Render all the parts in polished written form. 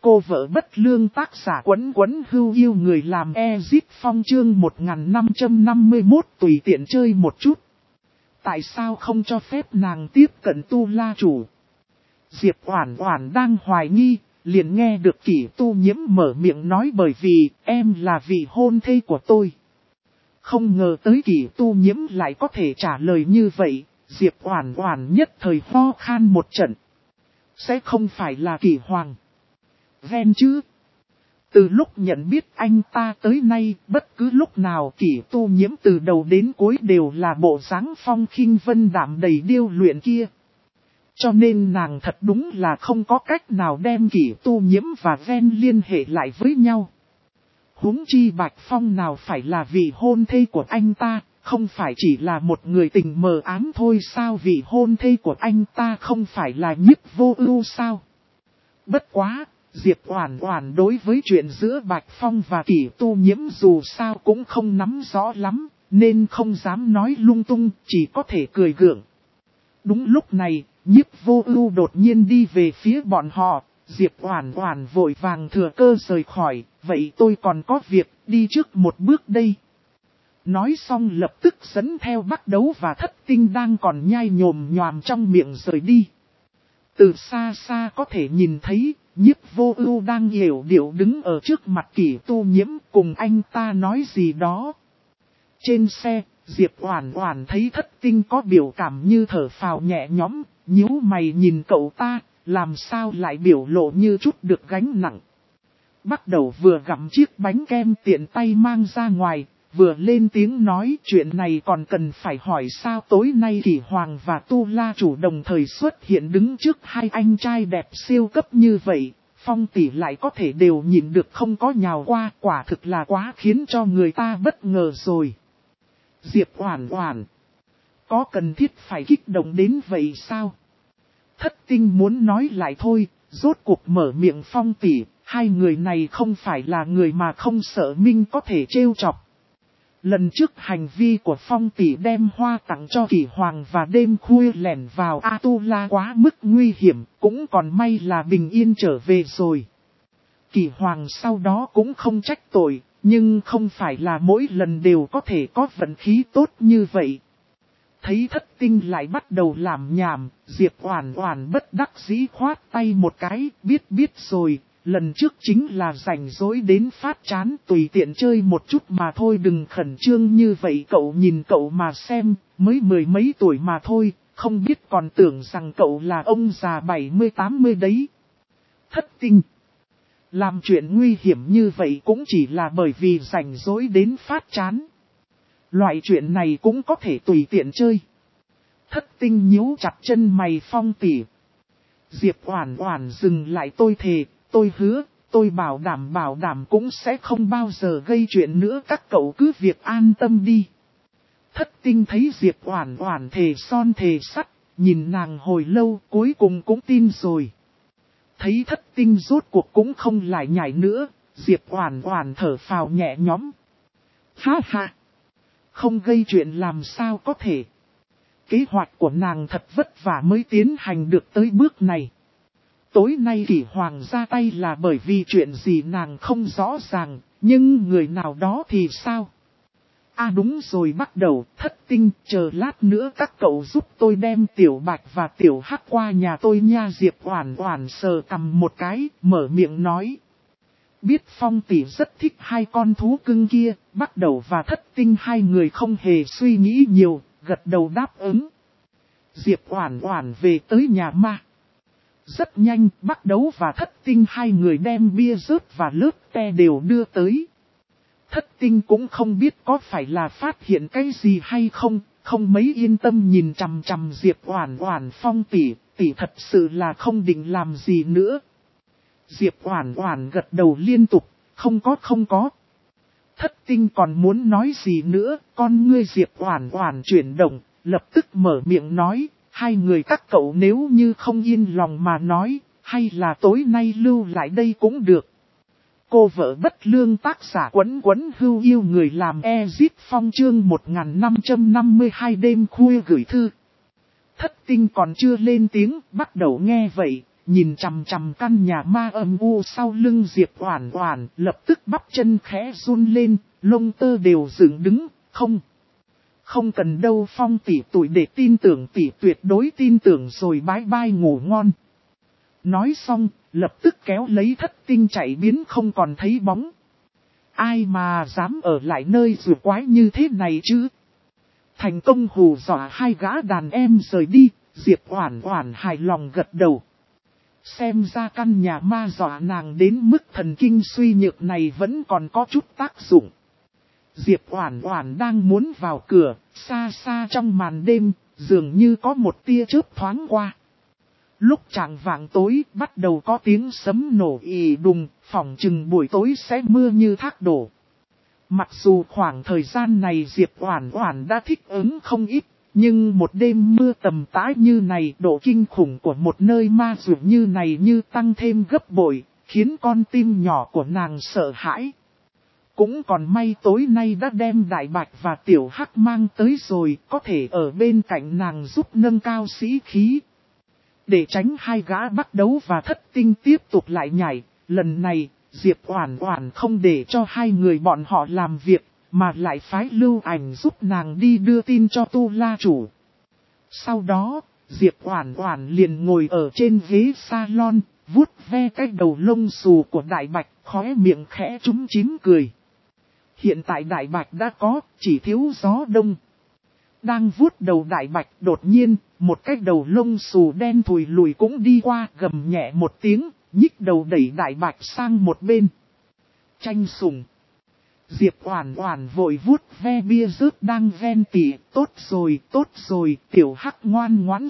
Cô vợ bất lương tác giả Quấn Quấn Hưu yêu người làm Ezit Phong chương 1551 tùy tiện chơi một chút. Tại sao không cho phép nàng tiếp cận Tu La chủ? Diệp Oản Oản đang hoài nghi, liền nghe được Kỷ Tu Nhiễm mở miệng nói bởi vì em là vị hôn thê của tôi. Không ngờ tới Kỷ Tu Nhiễm lại có thể trả lời như vậy, Diệp Oản Oản nhất thời ho khan một trận. Sẽ không phải là Kỷ Hoàng Ven chứ? Từ lúc nhận biết anh ta tới nay, bất cứ lúc nào Kỷ Tu Nhiễm từ đầu đến cuối đều là bộ dáng phong khinh vân đạm đầy điêu luyện kia. Cho nên nàng thật đúng là không có cách nào đem Kỷ Tu Nhiễm và Ven liên hệ lại với nhau. Huống chi Bạch Phong nào phải là vị hôn thê của anh ta, không phải chỉ là một người tình mờ ám thôi sao? Vị hôn thê của anh ta không phải là Nhiếp Vô Ưu sao? Bất quá, Diệp Oản Oản đối với chuyện giữa Bạch Phong và Kỷ Tu Nhiễm dù sao cũng không nắm rõ lắm, nên không dám nói lung tung, chỉ có thể cười gượng. Đúng lúc này, Nhiếp Vô Ưu đột nhiên đi về phía bọn họ, Diệp Oản Oản vội vàng thừa cơ rời khỏi, vậy tôi còn có việc, đi trước một bước đây. Nói xong lập tức dẫn theo Bắc Đấu và Thất Tinh đang còn nhai nhồm nhoàm trong miệng rời đi. Từ xa xa có thể nhìn thấy, Nhiếp Vô Ưu đang yểu điệu đứng ở trước mặt Kỷ Tu Nhiễm cùng anh ta nói gì đó. Trên xe, Diệp Oản Oản thấy Thất Tinh có biểu cảm như thở phào nhẹ nhõm, nhíu mày nhìn cậu ta, làm sao lại biểu lộ như chút được gánh nặng. Bắt đầu vừa gặm chiếc bánh kem tiện tay mang ra ngoài, vừa lên tiếng nói chuyện này còn cần phải hỏi sao tối nay Kỷ Hoàng và Tu La chủ đồng thời xuất hiện đứng trước hai anh trai đẹp siêu cấp như vậy, Phong tỷ lại có thể đều nhìn được không có nhào qua, quả thực là quá khiến cho người ta bất ngờ rồi. Diệp Oản Oản, có cần thiết phải kích động đến vậy sao? Thất Tinh muốn nói lại thôi, rốt cuộc mở miệng Phong tỷ, hai người này không phải là người mà không sợ Minh có thể trêu chọc. Lần trước hành vi của Phong tỷ đem hoa tặng cho Kỷ Hoàng và đêm khuya lẻn vào Atula quá mức nguy hiểm, cũng còn may là bình yên trở về rồi. Kỷ Hoàng sau đó cũng không trách tội, nhưng không phải là mỗi lần đều có thể có vận khí tốt như vậy. Thấy Thất Tinh lại bắt đầu làm nhảm, Diệp Oản Oản bất đắc dĩ khoát tay một cái, biết rồi. Lần trước chính là rảnh rỗi đến phát chán tùy tiện chơi một chút mà thôi, đừng khẩn trương như vậy, cậu nhìn cậu mà xem, mới mười mấy tuổi mà thôi, không biết còn tưởng rằng cậu là ông già 70-80 đấy. Thất Tinh, làm chuyện nguy hiểm như vậy cũng chỉ là bởi vì rảnh rỗi đến phát chán. Loại chuyện này cũng có thể tùy tiện chơi. Thất Tinh nhíu chặt chân mày. Phong tỷ, Diệp Oản Oản dừng lại, tôi thề. Tôi hứa, tôi bảo đảm cũng sẽ không bao giờ gây chuyện nữa, các cậu cứ việc an tâm đi. Thất Tinh thấy Diệp Oản Oản thề son thề sắt, nhìn nàng hồi lâu cuối cùng cũng tin rồi. Thấy Thất Tinh rốt cuộc cũng không lại nhảy nữa, Diệp Oản Oản thở phào nhẹ nhõm. Ha ha, không gây chuyện làm sao có thể. Kế hoạch của nàng thật vất vả mới tiến hành được tới bước này. Tối nay Kỷ Hoàng ra tay là bởi vì chuyện gì nàng không rõ ràng, nhưng người nào đó thì sao? À đúng rồi, bắt đầu. Thất Tinh, chờ lát nữa các cậu giúp tôi đem Tiểu Bạch và Tiểu Hắc qua nhà tôi nha. Diệp Oản Oản sờ cằm một cái, mở miệng nói. Biết Phong tỷ rất thích hai con thú cưng kia, Bắt Đầu và Thất Tinh hai người không hề suy nghĩ nhiều, gật đầu đáp ứng. Diệp Oản Oản về tới nhà ma. Rất nhanh, Bắc Đấu và Thất Tinh hai người đem bia rớt và lớp te đều đưa tới. Thất Tinh cũng không biết có phải là phát hiện cái gì hay không, không mấy yên tâm nhìn chằm chằm Diệp Oản Oản. Phong tỷ thật sự là không định làm gì nữa. Diệp Oản Oản gật đầu liên tục, không có. Thất Tinh còn muốn nói gì nữa, con ngươi Diệp Oản Oản chuyển động, lập tức mở miệng nói. Hai người các cậu nếu như không yên lòng mà nói, hay là tối nay lưu lại đây cũng được. Cô vợ bất lương tác giả Quấn Quấn Hưu yêu người làm Ezit Phong chương 1552 đêm khuya gửi thư. Thất Tinh còn chưa lên tiếng, Bắt Đầu nghe vậy, nhìn chằm chằm căn nhà ma âm u sau lưng Diệp Oản Oản, lập tức bắp chân khẽ run lên, lông tơ đều dựng đứng, không cần đâu Phong tỷ tụi để tin tưởng tỷ tuyệt đối tin tưởng rồi bái bai ngủ ngon. Nói xong, lập tức kéo lấy Thất Tinh chạy biến không còn thấy bóng. Ai mà dám ở lại nơi rùa quái như thế này chứ? Thành công hù dọa hai gã đàn em rời đi, Diệp Oản Oản hài lòng gật đầu. Xem ra căn nhà ma dọa nàng đến mức thần kinh suy nhược này vẫn còn có chút tác dụng. Diệp Oản Oản đang muốn vào cửa, xa xa trong màn đêm, dường như có một tia chớp thoáng qua. Lúc chạng vạng tối bắt đầu có tiếng sấm nổ ì đùng, phỏng chừng buổi tối sẽ mưa như thác đổ. Mặc dù khoảng thời gian này Diệp Oản Oản đã thích ứng không ít, nhưng một đêm mưa tầm tã như này, độ kinh khủng của một nơi ma dụ như này như tăng thêm gấp bội, khiến con tim nhỏ của nàng sợ hãi. Cũng còn may tối nay đã đem Đại Bạch và Tiểu Hắc mang tới rồi, có thể ở bên cạnh nàng giúp nâng cao sĩ khí. Để tránh hai gã bắt đấu và Thất Tinh tiếp tục lại nhảy, lần này, Diệp Oản Oản không để cho hai người bọn họ làm việc, mà lại phái Lưu Ảnh giúp nàng đi đưa tin cho Tu La chủ. Sau đó, Diệp Oản Oản liền ngồi ở trên ghế salon, vuốt ve cái đầu lông xù của Đại Bạch, khóe miệng khẽ chúm chím cười. Hiện tại Đại Bạch đã có, chỉ thiếu gió đông. Đang vuốt đầu Đại Bạch, đột nhiên, một cái đầu lông xù đen thùi lùi cũng đi qua, gầm nhẹ một tiếng, nhích đầu đẩy Đại Bạch sang một bên. Tranh sủng. Diệp Oản Oản vội vuốt ve bia rớt đang ven tỉ, tốt rồi, Tiểu Hắc ngoan ngoãn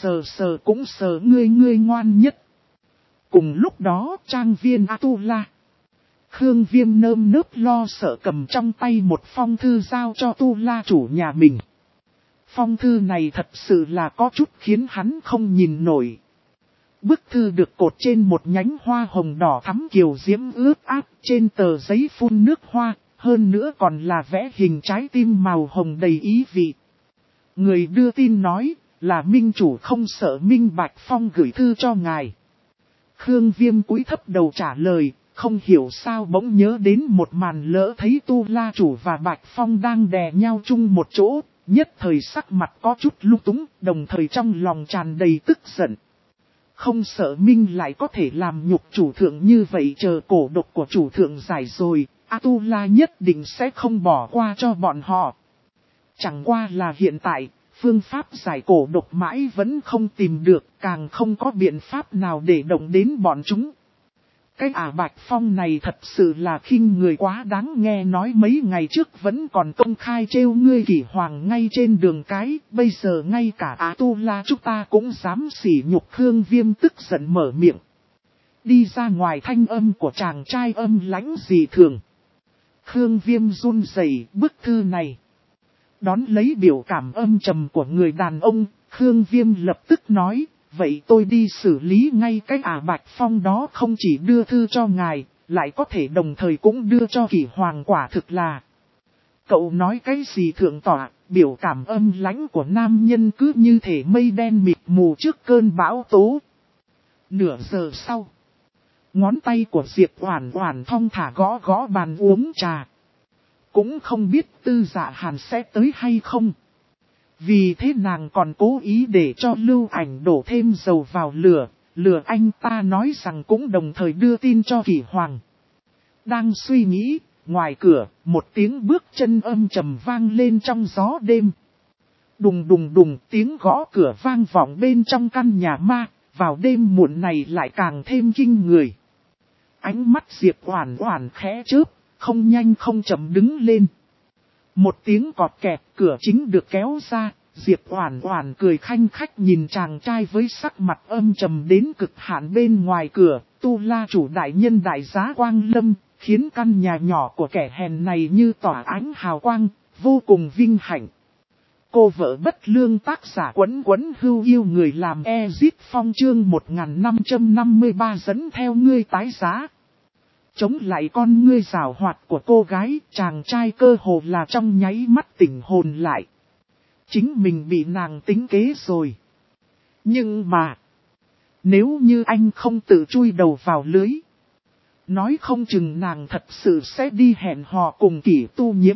sờ cũng sờ ngươi ngoan nhất. Cùng lúc đó trang viên Atula. Khương Viêm nơm nớp lo sợ cầm trong tay một phong thư giao cho Tu La chủ nhà mình. Phong thư này thật sự là có chút khiến hắn không nhìn nổi. Bức thư được cột trên một nhánh hoa hồng đỏ thắm kiều diễm ướt át, trên tờ giấy phun nước hoa, hơn nữa còn là vẽ hình trái tim màu hồng đầy ý vị. Người đưa tin nói là minh chủ không sợ Minh Bạch Phong gửi thư cho ngài. Khương Viêm cúi thấp đầu trả lời, không hiểu sao bỗng nhớ đến một màn lỡ thấy Tu La chủ và Bạch Phong đang đè nhau chung một chỗ, nhất thời sắc mặt có chút lung túng, đồng thời trong lòng tràn đầy tức giận. Không sợ Minh lại có thể làm nhục chủ thượng như vậy, chờ cổ độc của chủ thượng giải rồi, Atula nhất định sẽ không bỏ qua cho bọn họ. Chẳng qua là hiện tại, phương pháp giải cổ độc mãi vẫn không tìm được, càng không có biện pháp nào để động đến bọn chúng. Cái Bạch Phong này thật sự là khinh người quá đáng, nghe nói mấy ngày trước vẫn còn công khai trêu ngươi Kỷ Hoàng ngay trên đường cái, bây giờ ngay cả Atula chúng ta cũng dám sỉ nhục. Khương Viêm tức giận mở miệng. Đi ra ngoài thanh âm của chàng trai âm lãnh dị thường. Khương Viêm run rẩy bức thư này. Đón lấy biểu cảm âm trầm của người đàn ông, Khương Viêm lập tức nói. Vậy tôi đi xử lý ngay cái Bạch Phong đó, không chỉ đưa thư cho ngài, lại có thể đồng thời cũng đưa cho Kỷ Hoàng, quả thực là. Cậu nói cái gì thượng tọa, biểu cảm âm lãnh của nam nhân cứ như thể mây đen mịt mù trước cơn bão tố. Nửa giờ sau, ngón tay của Diệp Oản Oản thong thả gõ gõ bàn uống trà. Cũng không biết Tư Dạ Hàn sẽ tới hay không. Vì thế nàng còn cố ý để cho Lưu Ảnh đổ thêm dầu vào lửa, lừa anh ta nói rằng cũng đồng thời đưa tin cho Kỷ Hoàng. Đang suy nghĩ, ngoài cửa, một tiếng bước chân âm trầm vang lên trong gió đêm. Đùng đùng đùng, tiếng gõ cửa vang vọng bên trong căn nhà ma, vào đêm muộn này lại càng thêm kinh người. Ánh mắt Diệp Oản Oản khẽ chớp, không nhanh không chậm đứng lên. Một tiếng cọt kẹt, cửa chính được kéo ra, Diệp Oản Oản cười khanh khách nhìn chàng trai với sắc mặt âm trầm đến cực hạn bên ngoài cửa. Tu La chủ đại nhân đại giá quang lâm, khiến căn nhà nhỏ của kẻ hèn này như tỏa ánh hào quang, vô cùng vinh hạnh. Cô vợ bất lương, tác giả Quấn Quấn Hưu Yêu người làm Ezit Phong, chương 1553 dẫn theo ngươi tái giá. Chống lại con ngươi giảo hoạt của cô gái, chàng trai cơ hồ là trong nháy mắt tỉnh hồn lại. Chính mình bị nàng tính kế rồi. Nhưng mà, Nếu như anh không tự chui đầu vào lưới, nói không chừng nàng thật sự sẽ đi hẹn hò cùng Kỷ Tu Nhiễm.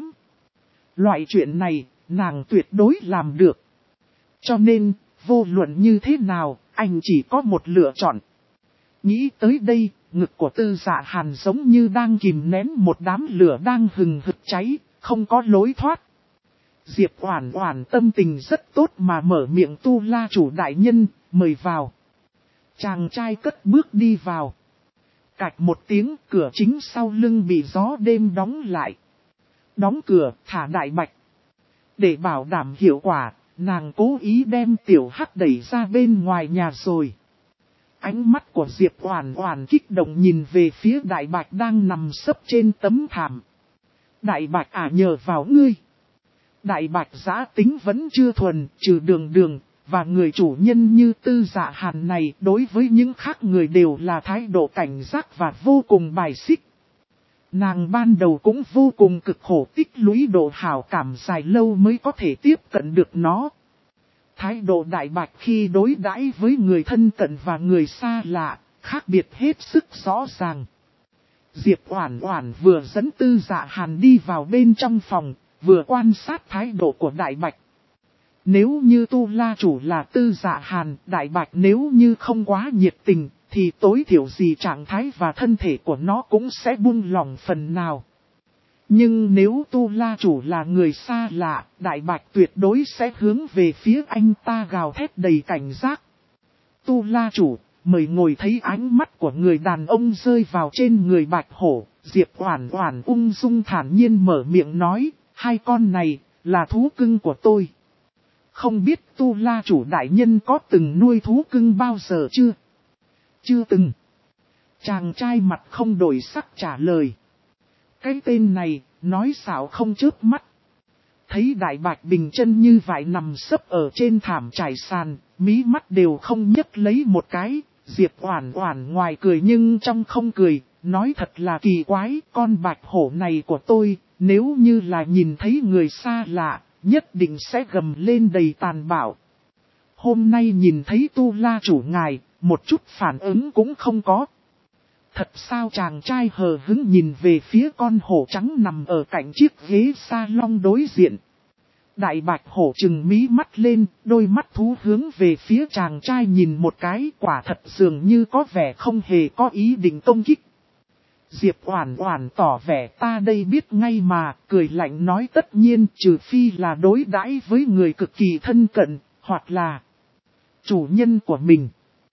Loại chuyện này, nàng tuyệt đối làm được. Cho nên, vô luận như thế nào, anh chỉ có một lựa chọn. Nghĩ tới đây, ngực của Tư Dạ Hàn giống như đang kìm nén một đám lửa đang hừng hực cháy, không có lối thoát. Diệp Oản Oản tâm tình rất tốt mà mở miệng: Tu La chủ đại nhân, mời vào. Chàng trai cất bước đi vào. Cạch một tiếng, cửa chính sau lưng bị gió đêm đóng lại. Đóng cửa, thả Đại Bạch. Để bảo đảm hiệu quả, nàng cố ý đem Tiểu Hắc đẩy ra bên ngoài nhà rồi. Ánh mắt của Diệp Oản Oản kích động nhìn về phía Đại Bạch đang nằm sấp trên tấm thảm. Đại Bạch à, nhờ vào ngươi. Đại Bạch giá tính vẫn chưa thuần, trừ Đường Đường, và người chủ nhân như Tư Dạ Hàn này đối với những khác người đều là thái độ cảnh giác và vô cùng bài xích. Nàng ban đầu cũng vô cùng cực khổ tích lũy độ hảo cảm dài lâu mới có thể tiếp cận được nó. Thái độ Đại Bạch khi đối đãi với người thân cận và người xa lạ, khác biệt hết sức rõ ràng. Diệp Oản Oản vừa dẫn Tư Dạ Hàn đi vào bên trong phòng, vừa quan sát thái độ của Đại Bạch. Nếu như Tu La chủ là Tư Dạ Hàn, Đại Bạch nếu như không quá nhiệt tình, thì tối thiểu gì trạng thái và thân thể của nó cũng sẽ buông lỏng phần nào. Nhưng nếu Tu La chủ là người xa lạ, Đại Bạch tuyệt đối sẽ hướng về phía anh ta gào thét đầy cảnh giác. Tu La chủ, mời ngồi. Thấy ánh mắt của người đàn ông rơi vào trên người Bạch Hổ, Diệp Oản Oản ung dung thản nhiên mở miệng nói, hai con này, là thú cưng của tôi. Không biết Tu La chủ đại nhân có từng nuôi thú cưng bao giờ chưa? Chưa từng. Chàng trai mặt không đổi sắc trả lời. Cái tên này, nói xạo không chớp mắt. Thấy Đại Bạch bình chân như vậy nằm sấp ở trên thảm trải sàn, mí mắt đều không nhấc lấy một cái. Diệp Oản Oản ngoài cười nhưng trong không cười, nói thật là kỳ quái, con Bạch Hổ này của tôi, nếu như là nhìn thấy người xa lạ, nhất định sẽ gầm lên đầy tàn bạo. Hôm nay nhìn thấy Tu La chủ ngài, một chút phản ứng cũng không có. Thật sao? Chàng trai hờ hững nhìn về phía con hổ trắng nằm ở cạnh chiếc ghế salon đối diện. Đại Bạch Hổ trừng mí mắt lên, đôi mắt thú hướng về phía chàng trai nhìn một cái, quả thật dường như có vẻ không hề có ý định công kích. Diệp Oản Oản tỏ vẻ ta đây biết ngay mà, cười lạnh nói tất nhiên trừ phi là đối đãi với người cực kỳ thân cận, hoặc là chủ nhân của mình.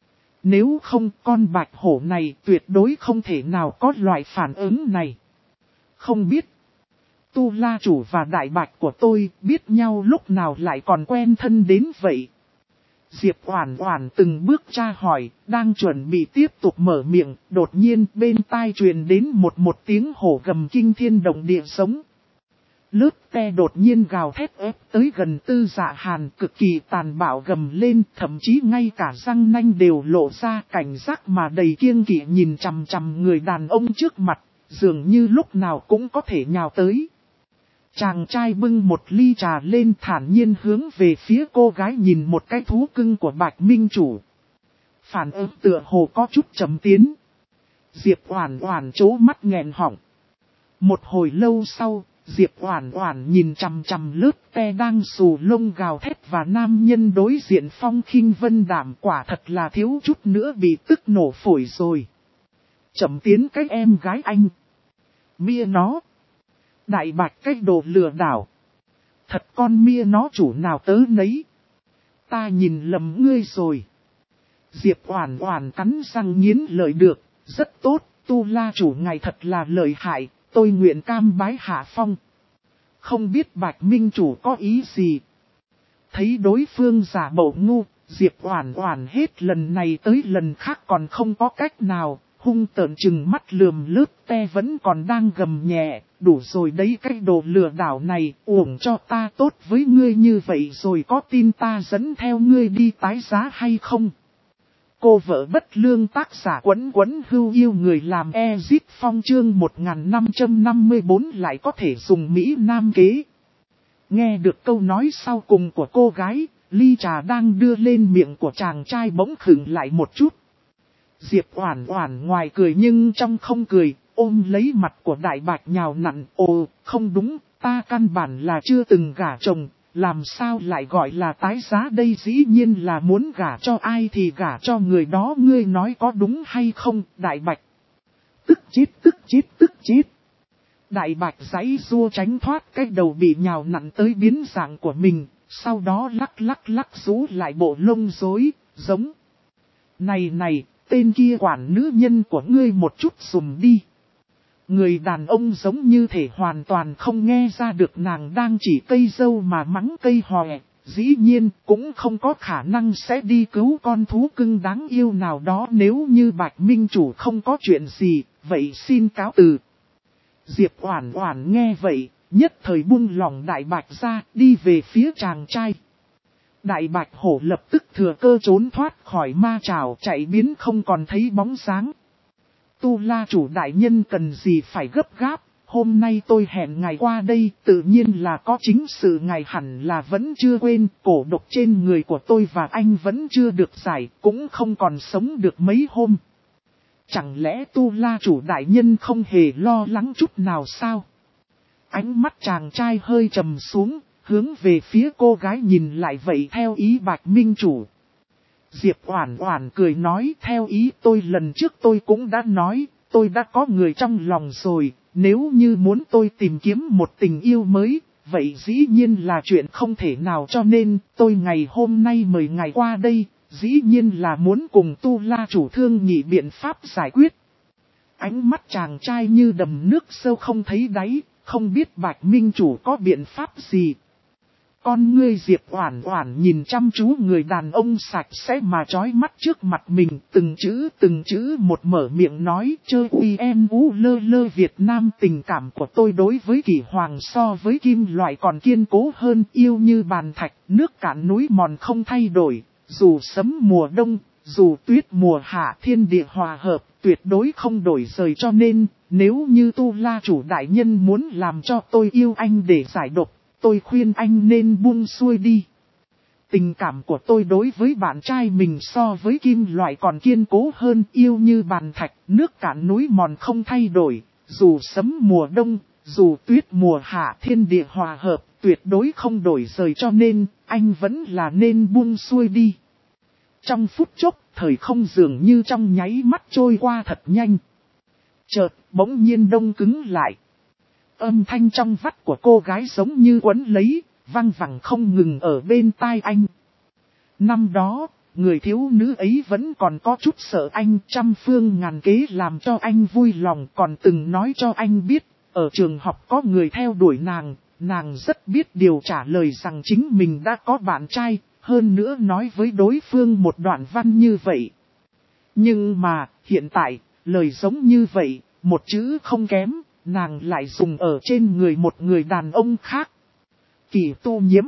Nếu không con Bạch Hổ này tuyệt đối không thể nào có loại phản ứng này. Không biết, Tu La chủ và Đại Bạch của tôi biết nhau lúc nào lại còn quen thân đến vậy? Diệp Oản Oản từng bước tra hỏi, đang chuẩn bị tiếp tục mở miệng, đột nhiên bên tai truyền đến một tiếng hổ gầm kinh thiên động địa giống. Lướt te đột nhiên gào thét ép tới gần Tư Dạ Hàn, cực kỳ tàn bạo gầm lên, thậm chí ngay cả răng nanh đều lộ ra, cảnh giác mà đầy kiêng kỵ nhìn chằm chằm người đàn ông trước mặt, dường như lúc nào cũng có thể nhào tới. Chàng trai bưng một ly trà lên thản nhiên hướng về phía cô gái nhìn một cái thú cưng của Bạch Minh chủ. Phản ứng tựa hồ có chút chậm tiến. Diệp Oản Oản trố mắt nghẹn họng. Một hồi lâu sau, Diệp Oản Oản nhìn chằm chằm lướt te đang xù lông gào thét và nam nhân đối diện phong khinh vân đạm, quả thật là thiếu chút nữa bị tức nổ phổi rồi. Chậm tiến cái em gái anh. Mia nó. Đại Bạch cái đồ lừa đảo. Thật con mia nó chủ nào tớ nấy. Ta nhìn lầm ngươi rồi. Diệp Oản Oản cắn răng nghiến lợi được, rất tốt, Tu La chủ ngài thật là lợi hại, tôi nguyện cam bái hạ phong. Không biết Bạch Minh chủ có ý gì? Thấy đối phương giả bộ ngu, Diệp Oản Oản hết lần này tới lần khác còn không có cách nào, hung tợn trừng mắt lườm lướt te vẫn còn đang gầm nhẹ, đủ rồi đấy cái đồ lừa đảo này, uổng cho ta tốt với ngươi như vậy rồi có tin ta dẫn theo ngươi đi tái giá hay không? Cô vợ bất lương tác giả Quấn Quấn Hưu yêu người làm Ezit Phong chương 1554 lại có thể dùng Mỹ Nam kế. Nghe được câu nói sau cùng của cô gái, ly trà đang đưa lên miệng của chàng trai bỗng khựng lại một chút. Diệp Oản Oản ngoài cười nhưng trong không cười, ôm lấy mặt của Đại Bạch nhào nặn. Ồ, không đúng, ta căn bản là chưa từng gả chồng, làm sao lại gọi là tái giá đây? Dĩ nhiên là muốn gả cho ai thì gả cho người đó, ngươi nói có đúng hay không? Đại Bạch tức chết tức chết tức chết. Đại Bạch giãy giụa tránh thoát cái đầu bị nhào nặn tới biến dạng của mình, sau đó lắc lắc rũ lại bộ lông rối, giống. Này, tên kia quản nữ nhân của ngươi một chút dùm đi. Người đàn ông giống như thể hoàn toàn không nghe ra được nàng đang chỉ cây dâu mà mắng cây hòe. Dĩ nhiên cũng không có khả năng sẽ đi cứu con thú cưng đáng yêu nào đó nếu như Bạch Minh Chủ không có chuyện gì, vậy xin cáo từ. Diệp Oản Oản nghe vậy, nhất thời buông lỏng Đại Bạch ra, đi về phía chàng trai. Đại Bạch Hổ lập tức thừa cơ trốn thoát khỏi ma trảo, chạy biến không còn thấy bóng dáng. Tu La Chủ đại nhân cần gì phải gấp gáp, hôm nay tôi hẹn ngài qua đây, tự nhiên là có chính sự, ngài hẳn là vẫn chưa quên, cổ độc trên người của tôi và anh vẫn chưa được giải, cũng không còn sống được mấy hôm. Chẳng lẽ Tu La Chủ đại nhân không hề lo lắng chút nào sao? Ánh mắt chàng trai hơi trầm xuống, hướng về phía cô gái nhìn lại, vậy theo ý Bạch Minh Chủ. Diệp Oản Oản cười nói, theo ý tôi lần trước tôi cũng đã nói, tôi đã có người trong lòng rồi, nếu như muốn tôi tìm kiếm một tình yêu mới, vậy dĩ nhiên là chuyện không thể nào, cho nên tôi ngày hôm nay mời ngài qua đây, dĩ nhiên là muốn cùng Tu La Chủ thương nghị biện pháp giải quyết. Ánh mắt chàng trai như đầm nước sâu không thấy đáy, không biết Bạch Minh Chủ có biện pháp gì. Con ngươi Diệp Oản Oản nhìn chăm chú người đàn ông sạch sẽ mà chói mắt trước mặt mình, từng chữ một mở miệng nói, chơi uy em ú lơ lơ Việt Nam, tình cảm của tôi đối với Kỷ Hoàng so với kim loại còn kiên cố hơn, yêu như bàn thạch, nước cạn núi mòn không thay đổi, dù sấm mùa đông, dù tuyết mùa hạ, thiên địa hòa hợp, tuyệt đối không đổi rời, cho nên, nếu như Tu La Chủ đại nhân muốn làm cho tôi yêu anh để giải độc, tôi khuyên anh nên buông xuôi đi. Tình cảm của tôi đối với bạn trai mình so với kim loại còn kiên cố hơn, yêu như bàn thạch, nước cạn núi mòn không thay đổi, dù sấm mùa đông, dù tuyết mùa hạ, thiên địa hòa hợp, tuyệt đối không đổi rời, cho nên, anh vẫn là nên buông xuôi đi. Trong phút chốc, thời không dường như trong nháy mắt trôi qua thật nhanh. Chợt, bỗng nhiên đông cứng lại. Âm thanh trong vắt của cô gái giống như quấn lấy, vang vẳng không ngừng ở bên tai anh. Năm đó, người thiếu nữ ấy vẫn còn có chút sợ anh, trăm phương ngàn kế làm cho anh vui lòng, còn từng nói cho anh biết, ở trường học có người theo đuổi nàng rất biết điều trả lời rằng chính mình đã có bạn trai, hơn nữa nói với đối phương một đoạn văn như vậy. Nhưng mà, hiện tại, lời giống như vậy, một chữ không kém, nàng lại dùng ở trên người một người đàn ông khác. Kỳ Tu Nhiễm.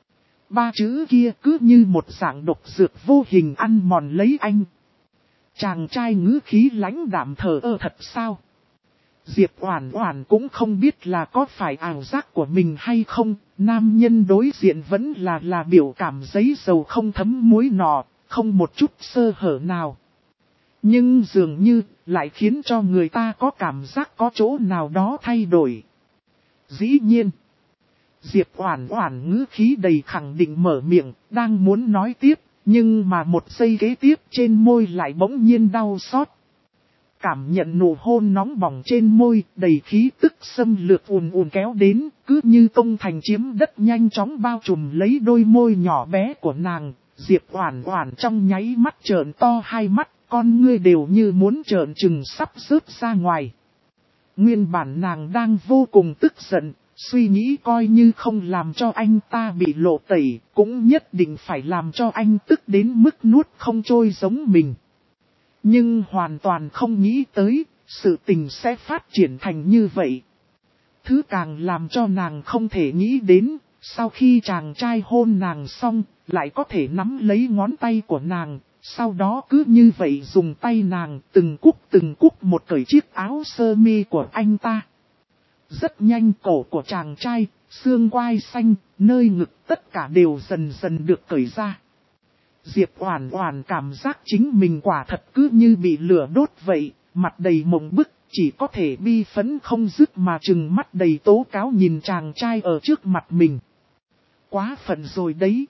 Ba chữ kia cứ như một dạng độc dược vô hình ăn mòn lấy anh. Chàng trai ngữ khí lãnh đạm thờ ơ thật sao? Diệp Oản Oản cũng không biết là có phải ảo giác của mình hay không, nam nhân đối diện vẫn là biểu cảm giấy dầu không thấm muối nọ, không một chút sơ hở nào. Nhưng dường như, lại khiến cho người ta có cảm giác có chỗ nào đó thay đổi. Dĩ nhiên, Diệp Oản Oản ngữ khí đầy khẳng định mở miệng, đang muốn nói tiếp, nhưng mà một giây kế tiếp trên môi lại bỗng nhiên đau xót. Cảm nhận nụ hôn nóng bỏng trên môi, đầy khí tức xâm lược ùn kéo đến, cứ như công thành chiếm đất nhanh chóng bao trùm lấy đôi môi nhỏ bé của nàng. Diệp Oản Oản trong nháy mắt trợn to hai mắt, con ngươi đều như muốn trợn trừng sắp rớt ra ngoài. Nguyên bản nàng đang vô cùng tức giận, suy nghĩ coi như không làm cho anh ta bị lộ tẩy, cũng nhất định phải làm cho anh tức đến mức nuốt không trôi giống mình. Nhưng hoàn toàn không nghĩ tới, sự tình sẽ phát triển thành như vậy. Thứ càng làm cho nàng không thể nghĩ đến, sau khi chàng trai hôn nàng xong, lại có thể nắm lấy ngón tay của nàng, sau đó cứ như vậy dùng tay nàng từng cúc một cởi chiếc áo sơ mi của anh ta. Rất nhanh cổ của chàng trai, xương quai xanh, nơi ngực tất cả đều dần dần được cởi ra. Diệp Oản Oản cảm giác chính mình quả thật cứ như bị lửa đốt vậy, mặt đầy mộng bức, chỉ có thể bi phẫn không dứt mà trừng mắt đầy tố cáo nhìn chàng trai ở trước mặt mình. Quá phận rồi đấy.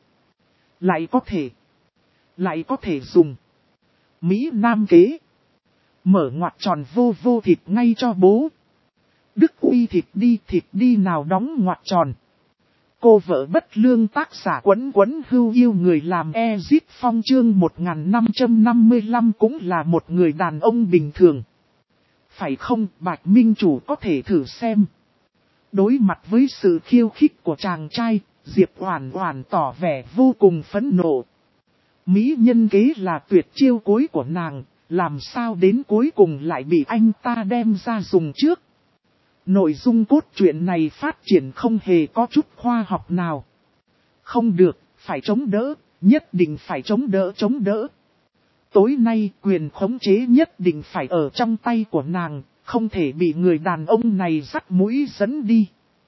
Lại có thể dùng Mỹ Nam kế. Mở ngoặc tròn vô vô thịt ngay cho bố. Đức uy thịt đi nào đóng ngoặc tròn. Cô vợ bất lương tác giả Quấn Quấn Hưu yêu người làm Ezit Phong chương 1555 cũng là một người đàn ông bình thường. Phải không, Bạch Minh Chủ có thể thử xem. Đối mặt với sự khiêu khích của chàng trai, Diệp Oản Oản tỏ vẻ vô cùng phẫn nộ. Mỹ nhân kế là tuyệt chiêu cuối của nàng, làm sao đến cuối cùng lại bị anh ta đem ra dùng trước. Nội dung cốt truyện này phát triển không hề có chút khoa học nào. Không được, phải chống đỡ, nhất định phải chống đỡ. Tối nay quyền khống chế nhất định phải ở trong tay của nàng, không thể bị người đàn ông này dắt mũi dẫn đi.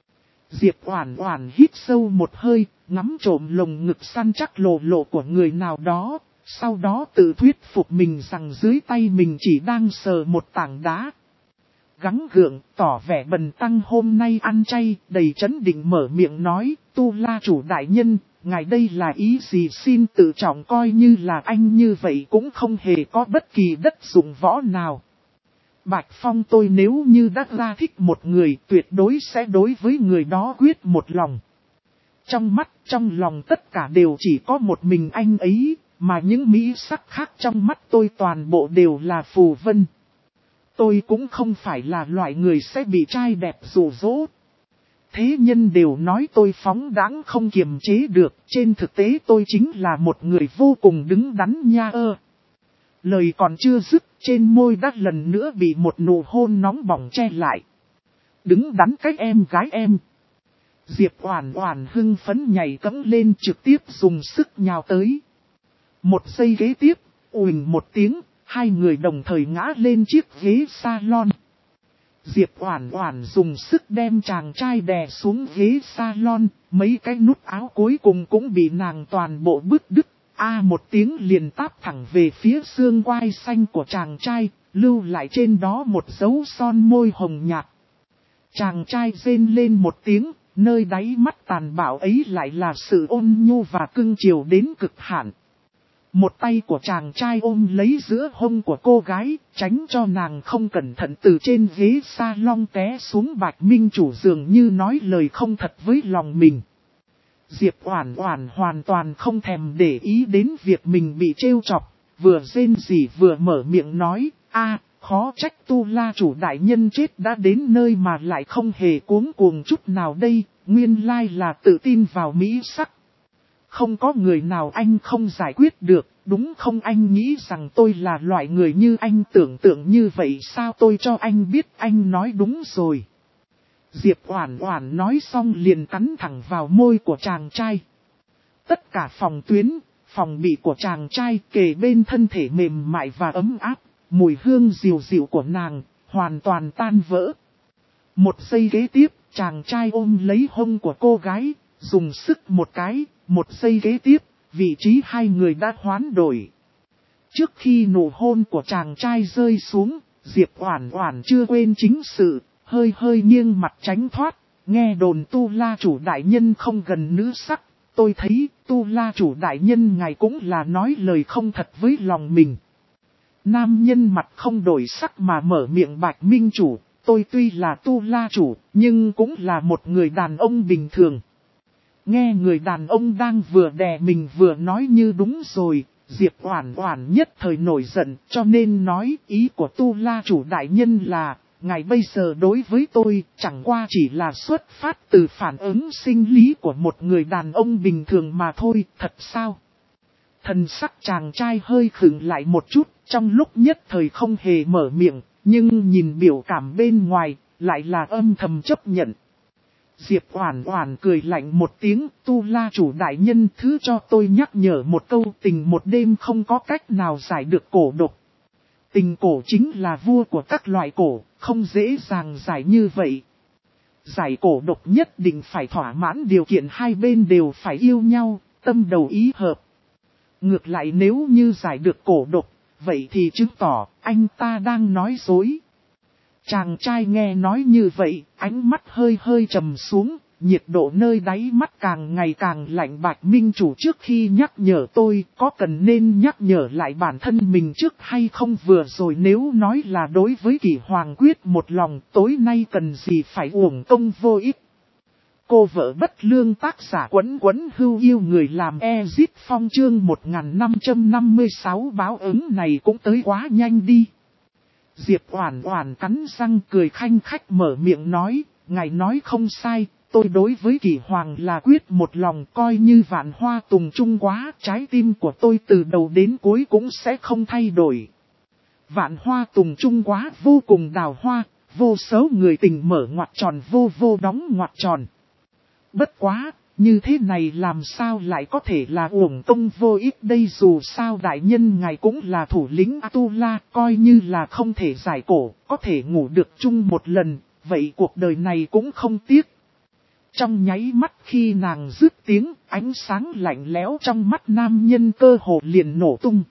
Diệp Oản Oản hít sâu một hơi, ngắm trộm lồng ngực săn chắc lồ lộ của người nào đó, sau đó tự thuyết phục mình rằng dưới tay mình chỉ đang sờ một tảng đá. Gắng gượng, tỏ vẻ bần tăng hôm nay ăn chay, đầy chấn định mở miệng nói, Tu La Chủ đại nhân, ngài đây là ý gì xin tự trọng coi như là anh như vậy cũng không hề có bất kỳ đất dụng võ nào. Bạch Phong tôi nếu như đã ra thích một người tuyệt đối sẽ đối với người đó quyết một lòng. Trong mắt, trong lòng tất cả đều chỉ có một mình anh ấy, mà những mỹ sắc khác trong mắt tôi toàn bộ đều là phù vân. Tôi cũng không phải là loại người sẽ bị trai đẹp dụ dỗ. Thế nhân đều nói tôi phóng đãng không kiềm chế được, trên thực tế tôi chính là một người vô cùng đứng đắn nha ơ. Lời còn chưa dứt, trên môi đã lần nữa bị một nụ hôn nóng bỏng che lại. Đứng đắn cách em gái em. Diệp Oản Oản hưng phấn nhảy cẫng lên trực tiếp dùng sức nhào tới. Một giây kế tiếp, ùnh một tiếng, hai người đồng thời ngã lên chiếc ghế salon. Diệp Oản Oản dùng sức đem chàng trai đè xuống ghế salon, mấy cái nút áo cuối cùng cũng bị nàng toàn bộ bứt đứt. Một tiếng liền táp thẳng về phía xương quai xanh của chàng trai, lưu lại trên đó một dấu son môi hồng nhạt. Chàng trai rên lên một tiếng, nơi đáy mắt tàn bạo ấy lại là sự ôn nhu và cưng chiều đến cực hạn. Một tay của chàng trai ôm lấy giữa hông của cô gái, tránh cho nàng không cẩn thận từ trên ghế salon té xuống. Bạch Minh Chủ dường như nói lời không thật với lòng mình. Diệp Oản Oản hoàn toàn không thèm để ý đến việc mình bị trêu chọc, vừa rên rỉ vừa mở miệng nói, khó trách Tu La Chủ đại nhân chết đã đến nơi mà lại không hề cuống cuồng chút nào đây, nguyên lai là tự tin vào mỹ sắc. Không có người nào anh không giải quyết được, đúng không anh nghĩ rằng tôi là loại người như anh tưởng tượng như vậy sao tôi cho anh biết anh nói đúng rồi. Diệp Oản Oản nói xong liền cắn thẳng vào môi của chàng trai. Tất cả phòng tuyến, phòng bị của chàng trai kề bên thân thể mềm mại và ấm áp, mùi hương dịu dịu của nàng, hoàn toàn tan vỡ. Một giây kế tiếp, chàng trai ôm lấy hông của cô gái, dùng sức một cái, một giây kế tiếp, vị trí hai người đã hoán đổi. Trước khi nụ hôn của chàng trai rơi xuống, Diệp Oản Oản chưa quên chính sự. Hơi nghiêng mặt tránh thoát, nghe đồn Tu La Chủ đại nhân không gần nữ sắc, tôi thấy Tu La Chủ đại nhân ngài cũng là nói lời không thật với lòng mình. Nam nhân mặt không đổi sắc mà mở miệng. Bạch Minh Chủ, tôi tuy là Tu La Chủ, nhưng cũng là một người đàn ông bình thường. Nghe người đàn ông đang vừa đè mình vừa nói như đúng rồi, Diệp Oản Oản nhất thời nổi giận, cho nên nói ý của Tu La Chủ đại nhân là, ngài bây giờ đối với tôi chẳng qua chỉ là xuất phát từ phản ứng sinh lý của một người đàn ông bình thường mà thôi, thật sao? Thần sắc chàng trai hơi khựng lại một chút, trong lúc nhất thời không hề mở miệng, nhưng nhìn biểu cảm bên ngoài, lại là âm thầm chấp nhận. Diệp Oản Oản cười lạnh một tiếng, Tu La Chủ đại nhân thứ cho tôi nhắc nhở một câu, tình một đêm không có cách nào giải được cổ độc. Tình cổ chính là vua của các loại cổ, không dễ dàng giải như vậy. Giải cổ độc nhất định phải thỏa mãn điều kiện hai bên đều phải yêu nhau, tâm đầu ý hợp. Ngược lại nếu như giải được cổ độc, vậy thì chứng tỏ anh ta đang nói dối. Chàng trai nghe nói như vậy, ánh mắt hơi hơi trầm xuống, nhiệt độ nơi đáy mắt càng ngày càng lạnh. Bạch Minh chủ trước khi nhắc nhở tôi, có cần nên nhắc nhở lại bản thân mình trước hay không? Vừa rồi nếu nói là đối với Kỷ Hoàng quyết một lòng, tối nay cần gì phải uổng công vô ích. Cô vợ bất lương, tác giả Quấn Quấn Hưu Yêu người làm Ezit Phong, chương 1556. Báo ứng này cũng tới quá nhanh đi. Diệp Oản Oản cắn răng cười khanh khách mở miệng nói, ngài nói không sai, tôi đối với Kỷ Hoàng là quyết một lòng, coi như vạn hoa tùng trung quá, trái tim của tôi từ đầu đến cuối cũng sẽ không thay đổi. Vạn hoa tùng trung quá vô cùng đào hoa, vô số người tình mở ngoặc tròn, vô vô đóng ngoặc tròn. Bất quá, như thế này làm sao lại có thể là uổng công vô ích đây? Dù sao đại nhân ngài cũng là thủ lĩnh Atula, coi như là không thể giải cổ, có thể ngủ được chung một lần, vậy cuộc đời này cũng không tiếc. Trong nháy mắt khi nàng dứt tiếng, ánh sáng lạnh lẽo trong mắt nam nhân cơ hồ liền nổ tung.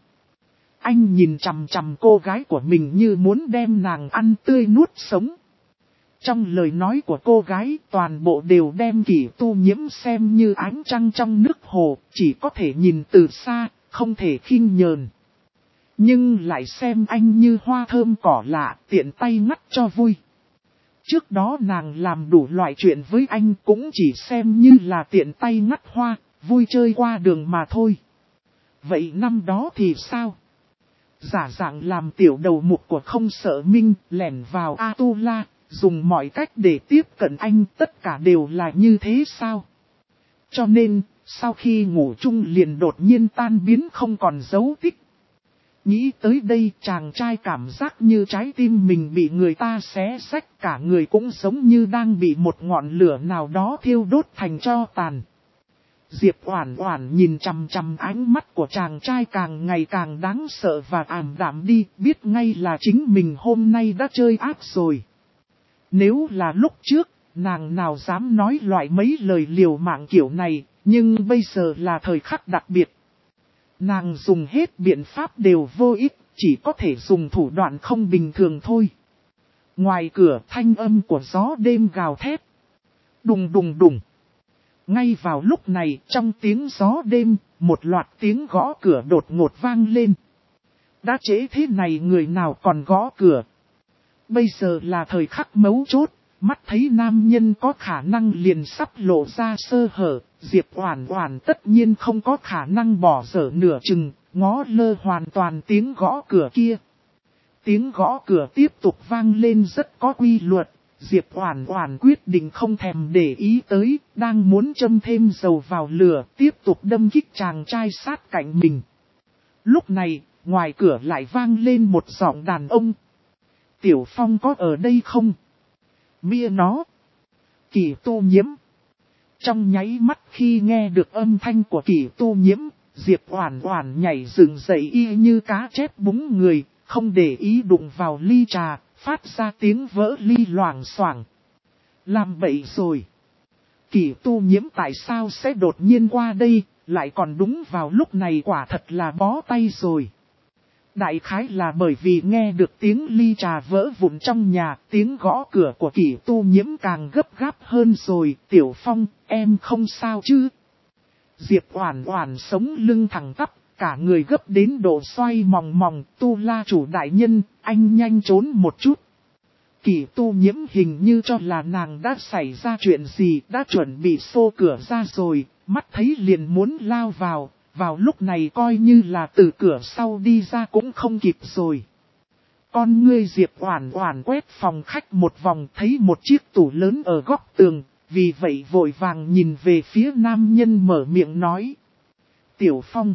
Anh nhìn chằm chằm cô gái của mình như muốn đem nàng ăn tươi nuốt sống. Trong lời nói của cô gái, toàn bộ đều đem Kỷ Tu Nhiễm xem như ánh trăng trong nước hồ, chỉ có thể nhìn từ xa, không thể khinh nhờn. Nhưng lại xem anh như hoa thơm cỏ lạ, tiện tay ngắt cho vui. Trước đó nàng làm đủ loại chuyện với anh cũng chỉ xem như là tiện tay ngắt hoa, vui chơi qua đường mà thôi. Vậy năm đó thì sao? Giả dạng làm tiểu đầu mục của Không Sợ Minh, lẻn vào Atula, dùng mọi cách để tiếp cận anh, tất cả đều là như thế sao? Cho nên, sau khi ngủ chung liền đột nhiên tan biến không còn dấu tích. Nghĩ tới đây, chàng trai cảm giác như trái tim mình bị người ta xé xách, cả người cũng giống như đang bị một ngọn lửa nào đó thiêu đốt thành tro tàn. Diệp Oản Oản nhìn chằm chằm ánh mắt của chàng trai càng ngày càng đáng sợ và ảm đạm đi, biết ngay là chính mình hôm nay đã chơi ác rồi. Nếu là lúc trước, nàng nào dám nói loại mấy lời liều mạng kiểu này, nhưng bây giờ là thời khắc đặc biệt. Nàng dùng hết biện pháp đều vô ích, chỉ có thể dùng thủ đoạn không bình thường thôi. Ngoài cửa thanh âm của gió đêm gào thét. Đùng đùng đùng. Ngay vào lúc này, trong tiếng gió đêm, một loạt tiếng gõ cửa đột ngột vang lên. Đã trễ thế này người nào còn gõ cửa? Bây giờ là thời khắc mấu chốt, mắt thấy nam nhân có khả năng liền sắp lộ ra sơ hở, Diệp Oản Oản tất nhiên không có khả năng bỏ dở nửa chừng, ngó lơ hoàn toàn tiếng gõ cửa kia. Tiếng gõ cửa tiếp tục vang lên rất có quy luật, Diệp Oản Oản quyết định không thèm để ý tới, đang muốn châm thêm dầu vào lửa, tiếp tục đâm kích chàng trai sát cạnh mình. Lúc này, ngoài cửa lại vang lên một giọng đàn ông. Tiểu Phong có ở đây không? Mia nó. Kỷ Tu Nhiễm. Trong nháy mắt khi nghe được âm thanh của Kỷ Tu Nhiễm, Diệp Oản Oản nhảy dựng dậy y như cá chép búng người, không để ý đụng vào ly trà, phát ra tiếng vỡ ly loảng xoảng. Làm bậy rồi. Kỷ Tu Nhiễm tại sao sẽ đột nhiên qua đây, lại còn đúng vào lúc này, quả thật là bó tay rồi. Đại khái là bởi vì nghe được tiếng ly trà vỡ vụn trong nhà, tiếng gõ cửa của Kỷ Tu Nhiễm càng gấp gáp hơn rồi. Tiểu Phong, em không sao chứ? Diệp Oản Oản sống lưng thẳng tắp, cả người gấp đến độ xoay mòng mòng. Tu La chủ đại nhân, anh nhanh trốn một chút. Kỷ Tu Nhiễm hình như cho là nàng đã xảy ra chuyện gì, đã chuẩn bị xô cửa ra rồi, mắt thấy liền muốn lao vào. Vào lúc này coi như là từ cửa sau đi ra cũng không kịp rồi. Con ngươi Diệp Oản Oản quét phòng khách một vòng, thấy một chiếc tủ lớn ở góc tường, vì vậy vội vàng nhìn về phía nam nhân mở miệng nói. Tiểu Phong.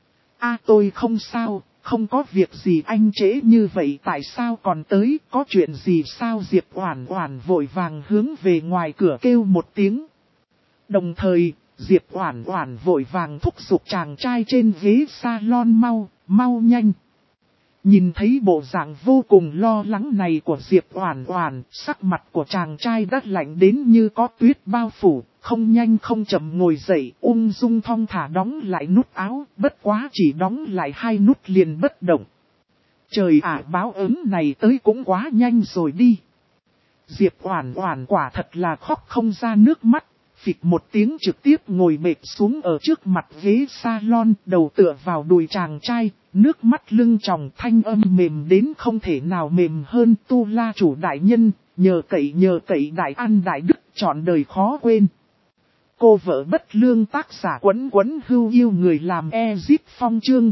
Tôi không sao, không có việc gì. Anh trễ như vậy tại sao còn tới, có chuyện gì sao? Diệp Oản Oản vội vàng hướng về ngoài cửa kêu một tiếng. Đồng thời, Diệp Oản Oản vội vàng thúc giục chàng trai trên ghế salon mau nhanh. Nhìn thấy bộ dạng vô cùng lo lắng này của Diệp Oản Oản, sắc mặt của chàng trai đã lạnh đến như có tuyết bao phủ, không nhanh không chậm ngồi dậy, ung dung thong thả đóng lại nút áo, bất quá chỉ đóng lại 2 nút liền bất động. Trời ạ, báo ứng này tới cũng quá nhanh rồi đi. Diệp Oản Oản quả thật là khóc không ra nước mắt, phịch một tiếng trực tiếp ngồi bệt xuống ở trước mặt ghế salon, đầu tựa vào đùi chàng trai, nước mắt lưng tròng, thanh âm mềm đến không thể nào mềm hơn. Tu La chủ đại nhân, nhờ cậy đại an đại đức, trọn đời khó quên. Cô vợ bất lương, tác giả Quấn Quấn Hưu Yêu người làm Ezip Phong, chương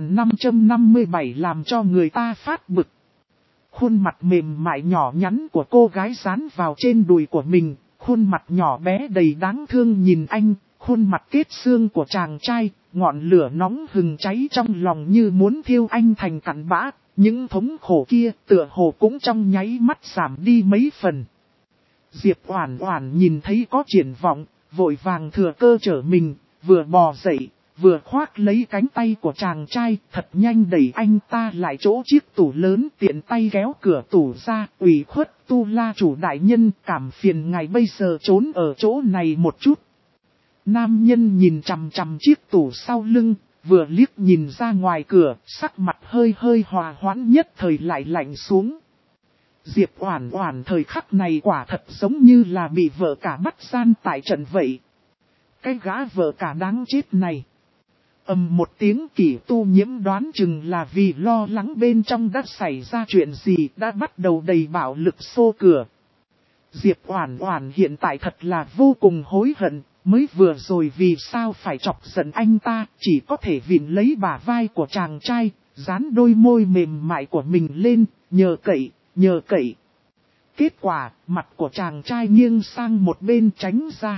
1557 làm cho người ta phát bực. Khuôn mặt mềm mại nhỏ nhắn của cô gái dán vào trên đùi của mình, khuôn mặt nhỏ bé đầy đáng thương nhìn anh, khuôn mặt kết xương của chàng trai, ngọn lửa nóng hừng cháy trong lòng như muốn thiêu anh thành cặn bã, những thống khổ kia tựa hồ cũng trong nháy mắt giảm đi mấy phần. Diệp Oản Oản nhìn thấy có triển vọng, vội vàng thừa cơ trở mình, vừa bò dậy, vừa khoác lấy cánh tay của chàng trai, thật nhanh đẩy anh ta lại chỗ chiếc tủ lớn, tiện tay kéo cửa tủ ra, ủy khuất Tu La chủ đại nhân, cảm phiền ngài bây giờ trốn ở chỗ này một chút. Nam nhân nhìn chằm chằm chiếc tủ sau lưng, vừa liếc nhìn ra ngoài cửa, sắc mặt hơi hòa hoãn, nhất thời lại lạnh xuống. Diệp Oản Oản thời khắc này quả thật giống như là bị vợ cả bắt gian tại trận vậy. Cái gã vợ cả đáng chết này. Một tiếng, Kỷ Tu Nhiễm đoán chừng là vì lo lắng bên trong đã xảy ra chuyện gì, đã bắt đầu đầy bạo lực xô cửa. Diệp Oản Oản hiện tại thật là vô cùng hối hận, mới vừa rồi vì sao phải chọc giận anh ta, chỉ có thể vịn lấy bả vai của chàng trai, dán đôi môi mềm mại của mình lên, nhờ cậy. Kết quả, mặt của chàng trai nghiêng sang một bên tránh ra.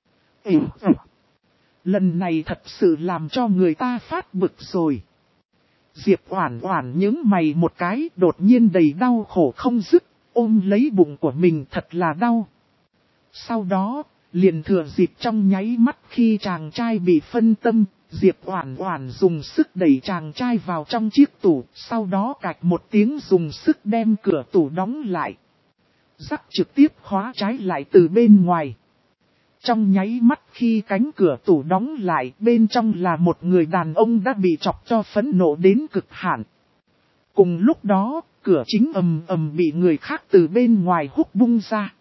Lần này thật sự làm cho người ta phát bực rồi. Diệp Oản Oản nhướng mày một cái, đột nhiên đầy đau khổ không dứt, ôm lấy bụng của mình thật là đau. Sau đó, liền thừa dịp trong nháy mắt khi chàng trai bị phân tâm, Diệp Oản Oản dùng sức đẩy chàng trai vào trong chiếc tủ, sau đó cạch một tiếng dùng sức đem cửa tủ đóng lại. Rắc trực tiếp khóa trái lại từ bên ngoài. Trong nháy mắt khi cánh cửa tủ đóng lại, bên trong là một người đàn ông đã bị chọc cho phẫn nộ đến cực hạn. Cùng lúc đó, cửa chính ầm bị người khác từ bên ngoài húc bung ra.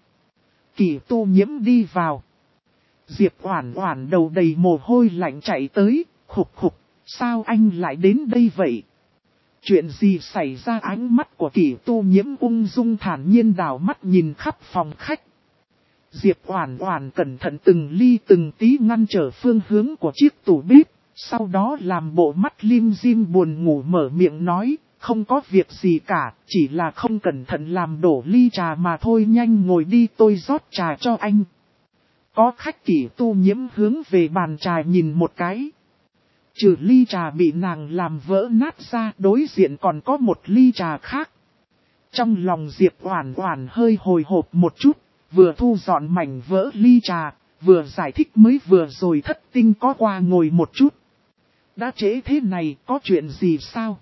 Kỷ Tu Nhiễm đi vào. Diệp Oản Oản đầu đầy mồ hôi lạnh chạy tới, khục, sao anh lại đến đây vậy? Chuyện gì xảy ra? Ánh mắt của Kỷ Tu Nhiễm ung dung thản nhiên đảo mắt nhìn khắp phòng khách. Diệp Oản Oản cẩn thận từng ly từng tí ngăn trở phương hướng của chiếc tủ bếp, sau đó làm bộ mắt lim dim buồn ngủ mở miệng nói, không có việc gì cả, chỉ là không cẩn thận làm đổ ly trà mà thôi, nhanh ngồi đi tôi rót trà cho anh. Có khách. Kỷ Tu Nhiễm hướng về bàn trà nhìn một cái. Trừ ly trà bị nàng làm vỡ nát ra, đối diện còn có một ly trà khác. Trong lòng Diệp Oản Oản hơi hồi hộp một chút, vừa thu dọn mảnh vỡ ly trà, vừa giải thích mới vừa rồi thất tinh có qua ngồi một chút. Đã trễ thế này, có chuyện gì sao?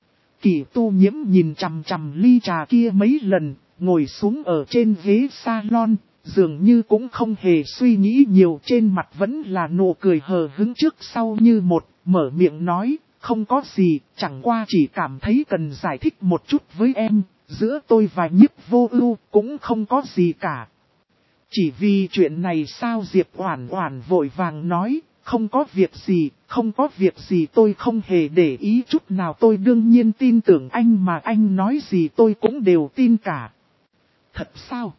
Kỷ Tu Nhiễm nhìn chằm chằm ly trà kia mấy lần, ngồi xuống ở trên ghế salon, dường như cũng không hề suy nghĩ nhiều, trên mặt vẫn là nụ cười hờ hững trước sau như một, mở miệng nói, không có gì, chẳng qua chỉ cảm thấy cần giải thích một chút với em, giữa tôi và Nhiếp Vô Ưu cũng không có gì cả. Chỉ vì chuyện này sao? Diệp Oản Oản vội vàng nói, không có việc gì, tôi không hề để ý chút nào, tôi đương nhiên tin tưởng anh mà, anh nói gì tôi cũng đều tin cả. Thật sao?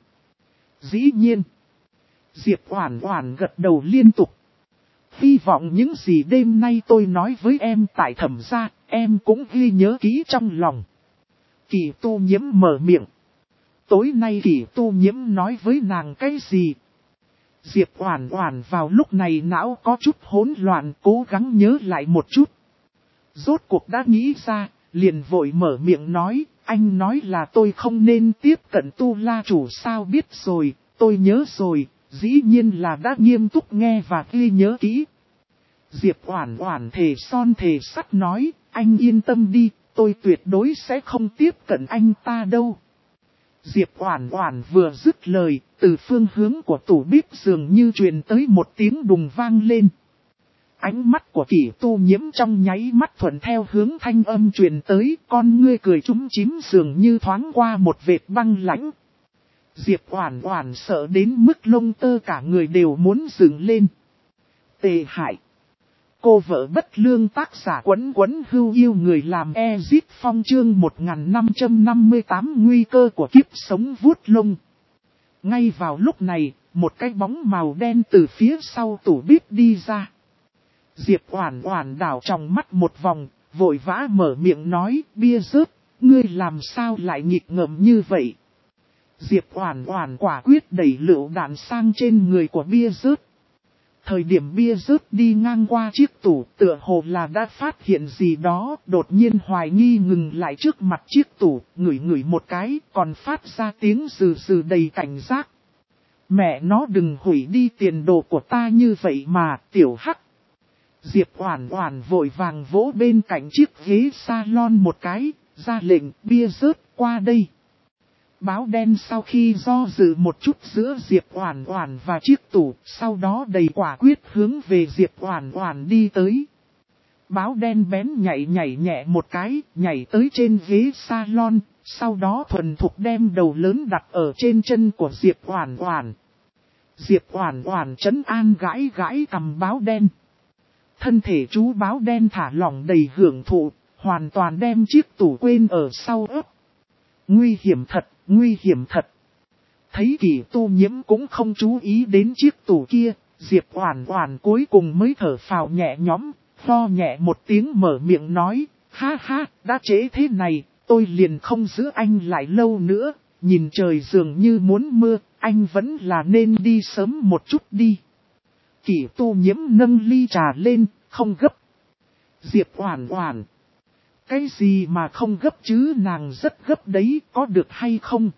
Dĩ nhiên. Diệp Oản Oản gật đầu liên tục. Hy vọng những gì đêm nay tôi nói với em tại Thẩm gia, em cũng ghi nhớ kỹ trong lòng. Kỷ Tu Nhiễm mở miệng. Tối nay Kỷ Tu Nhiễm nói với nàng cái gì? Diệp Oản Oản vào lúc này não có chút hỗn loạn, cố gắng nhớ lại một chút. Rốt cuộc đã nghĩ ra, liền vội mở miệng nói, anh nói là tôi không nên tiếp cận Tu La chủ sao? Biết rồi, tôi nhớ rồi, dĩ nhiên là đã nghiêm túc nghe và ghi nhớ kỹ. Diệp Oản Oản thề son thề sắt nói, anh yên tâm đi, Tôi tuyệt đối sẽ không tiếp cận anh ta đâu. Diệp Oản Oản vừa dứt lời, từ phương hướng của tủ bếp dường như truyền tới một tiếng đùng vang lên. Ánh mắt của Kỷ Tu Nhiễm trong nháy mắt thuận theo hướng thanh âm truyền tới, con ngươi cười chúm chím dường như thoáng qua một vệt băng lãnh. Diệp Oản Oản sợ đến mức lông tơ cả người đều muốn dựng lên. Tệ hại. Cô vợ bất lương tác giả Quấn Quấn Hưu yêu người làm Ezit Phong chương 1558 nguy cơ của kiếp sống vuốt lông. Ngay vào lúc này, một cái bóng màu đen từ phía sau tủ bếp đi ra. Diệp Oản Oản đảo trong mắt một vòng, vội vã mở miệng nói, bia rớt, ngươi làm sao lại nghịch ngợm như vậy? Diệp Oản Oản quả quyết đẩy lựu đạn sang trên người của bia rớt. Thời điểm bia rớt đi ngang qua chiếc tủ, tựa hồ là đã phát hiện gì đó, đột nhiên hoài nghi ngừng lại trước mặt chiếc tủ, ngửi một cái, còn phát ra tiếng rừ rừ đầy cảnh giác. Mẹ nó đừng hủy đi tiền đồ của ta như vậy mà, tiểu hắc. Diệp Oản Oản vội vàng vỗ bên cạnh chiếc ghế salon một cái, ra lệnh, bia rớt qua đây. Báo đen sau khi do dự một chút giữa Diệp Oản Oản và chiếc tủ, sau đó đầy quả quyết hướng về Diệp Oản Oản đi tới. Báo đen bén nhảy nhẹ một cái, nhảy tới trên ghế salon, sau đó thuần thục đem đầu lớn đặt ở trên chân của Diệp Oản Oản. Diệp Oản Oản trấn an gãi cằm báo đen. Thân thể chú báo đen thả lỏng đầy hưởng thụ, hoàn toàn đem chiếc tủ quên ở sau ấp. Nguy hiểm thật, nguy hiểm thật. Thấy Kỷ Tu Nhiễm cũng không chú ý đến chiếc tủ kia, Diệp Oản Oản cuối cùng mới thở phào nhẹ nhõm, ho nhẹ một tiếng mở miệng nói, ha ha, đã trễ thế này, tôi liền không giữ anh lại lâu nữa, nhìn trời dường như muốn mưa, anh vẫn là nên đi sớm một chút đi. Kỷ Tu Nhiễm nâng ly trà lên, không gấp. Diệp Oản Oản. Cái gì mà không gấp chứ, nàng rất gấp đấy, có được hay không?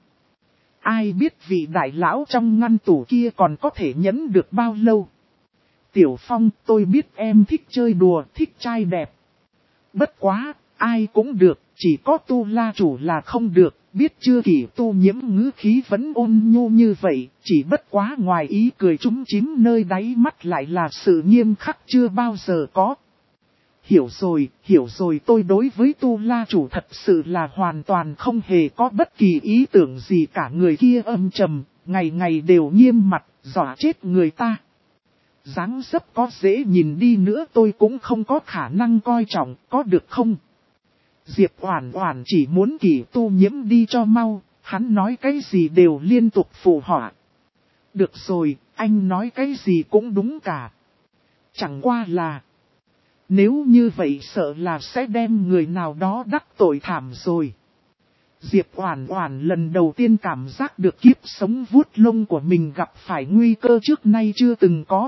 Ai biết vị đại lão trong ngăn tủ kia còn có thể nhẫn được bao lâu? Tiểu Phong, tôi biết em thích chơi đùa, thích trai đẹp. Bất quá, ai cũng được, chỉ có Tu La chủ là không được, biết chưa? Kỷ Tu Nhiễm ngữ khí vẫn ôn nhu như vậy, chỉ bất quá ngoài ý cười chúm chím nơi đáy mắt lại là sự nghiêm khắc chưa bao giờ có. Hiểu rồi, tôi đối với Tu La chủ thật sự là hoàn toàn không hề có bất kỳ ý tưởng gì cả. Người kia âm trầm, ngày ngày đều nghiêm mặt, dọa chết người ta. Dáng dấp có dễ nhìn đi nữa tôi cũng không có khả năng coi trọng, có được không? Diệp Oản Oản chỉ muốn Kỷ Tu Nhiễm đi cho mau, hắn nói cái gì đều liên tục phụ họa. Được rồi, anh nói cái gì cũng đúng cả. Chẳng qua là... Nếu như vậy sợ là sẽ đem người nào đó đắc tội thảm rồi. Diệp Oản Oản lần đầu tiên cảm giác được kiếp sống vuốt lông của mình gặp phải nguy cơ trước nay chưa từng có.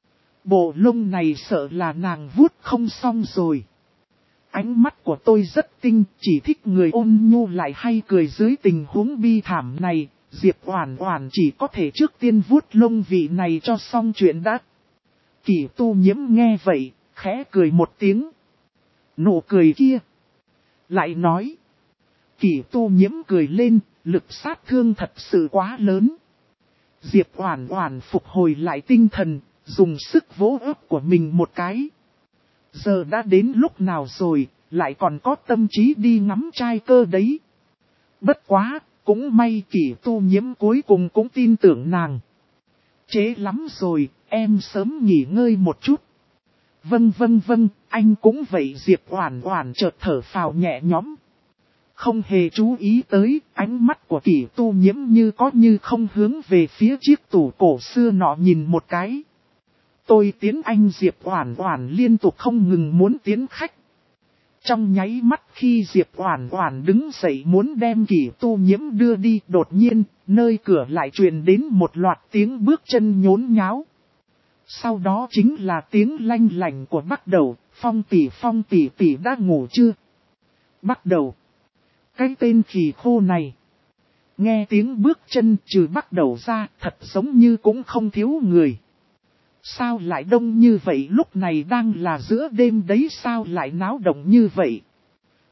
Bộ lông này sợ là nàng vuốt không xong rồi. Ánh mắt của tôi rất tinh, chỉ thích người ôn nhu lại hay cười dưới tình huống bi thảm này. Diệp Oản Oản chỉ có thể trước tiên vuốt lông vị này cho xong chuyện đã. Kỷ Tu Nhiễm nghe vậy, khẽ cười một tiếng. Nụ cười kia. Lại nói. Kỷ Tu Nhiễm cười lên, lực sát thương thật sự quá lớn. Diệp Oản Oản phục hồi lại tinh thần, dùng sức vỗ ớt của mình một cái. Giờ đã đến lúc nào rồi, lại còn có tâm trí đi ngắm trai cơ đấy. Bất quá, cũng may Kỷ Tu Nhiễm cuối cùng cũng tin tưởng nàng. Chế lắm rồi, em sớm nghỉ ngơi một chút. Vâng, anh cũng vậy. Diệp Oản Oản chợt thở phào nhẹ nhõm. Không hề chú ý tới, ánh mắt của Kỷ Tu Nhiễm như có như không hướng về phía chiếc tủ cổ xưa nọ nhìn một cái. Tôi tiến anh. Diệp Oản Oản liên tục không ngừng muốn tiến khách. Trong nháy mắt khi Diệp Oản Oản đứng dậy muốn đem Kỷ Tu Nhiễm đưa đi, đột nhiên, nơi cửa lại truyền đến một loạt tiếng bước chân nhốn nháo. Sau đó chính là tiếng lanh lảnh của Bắc Đầu, Phong tỷ đã ngủ chưa? Bắc Đầu. Cái tên khỉ khô này. Nghe tiếng bước chân trừ Bắc Đầu ra, thật giống như cũng không thiếu người. Sao lại đông như vậy, lúc này đang là giữa đêm đấy, sao lại náo động như vậy?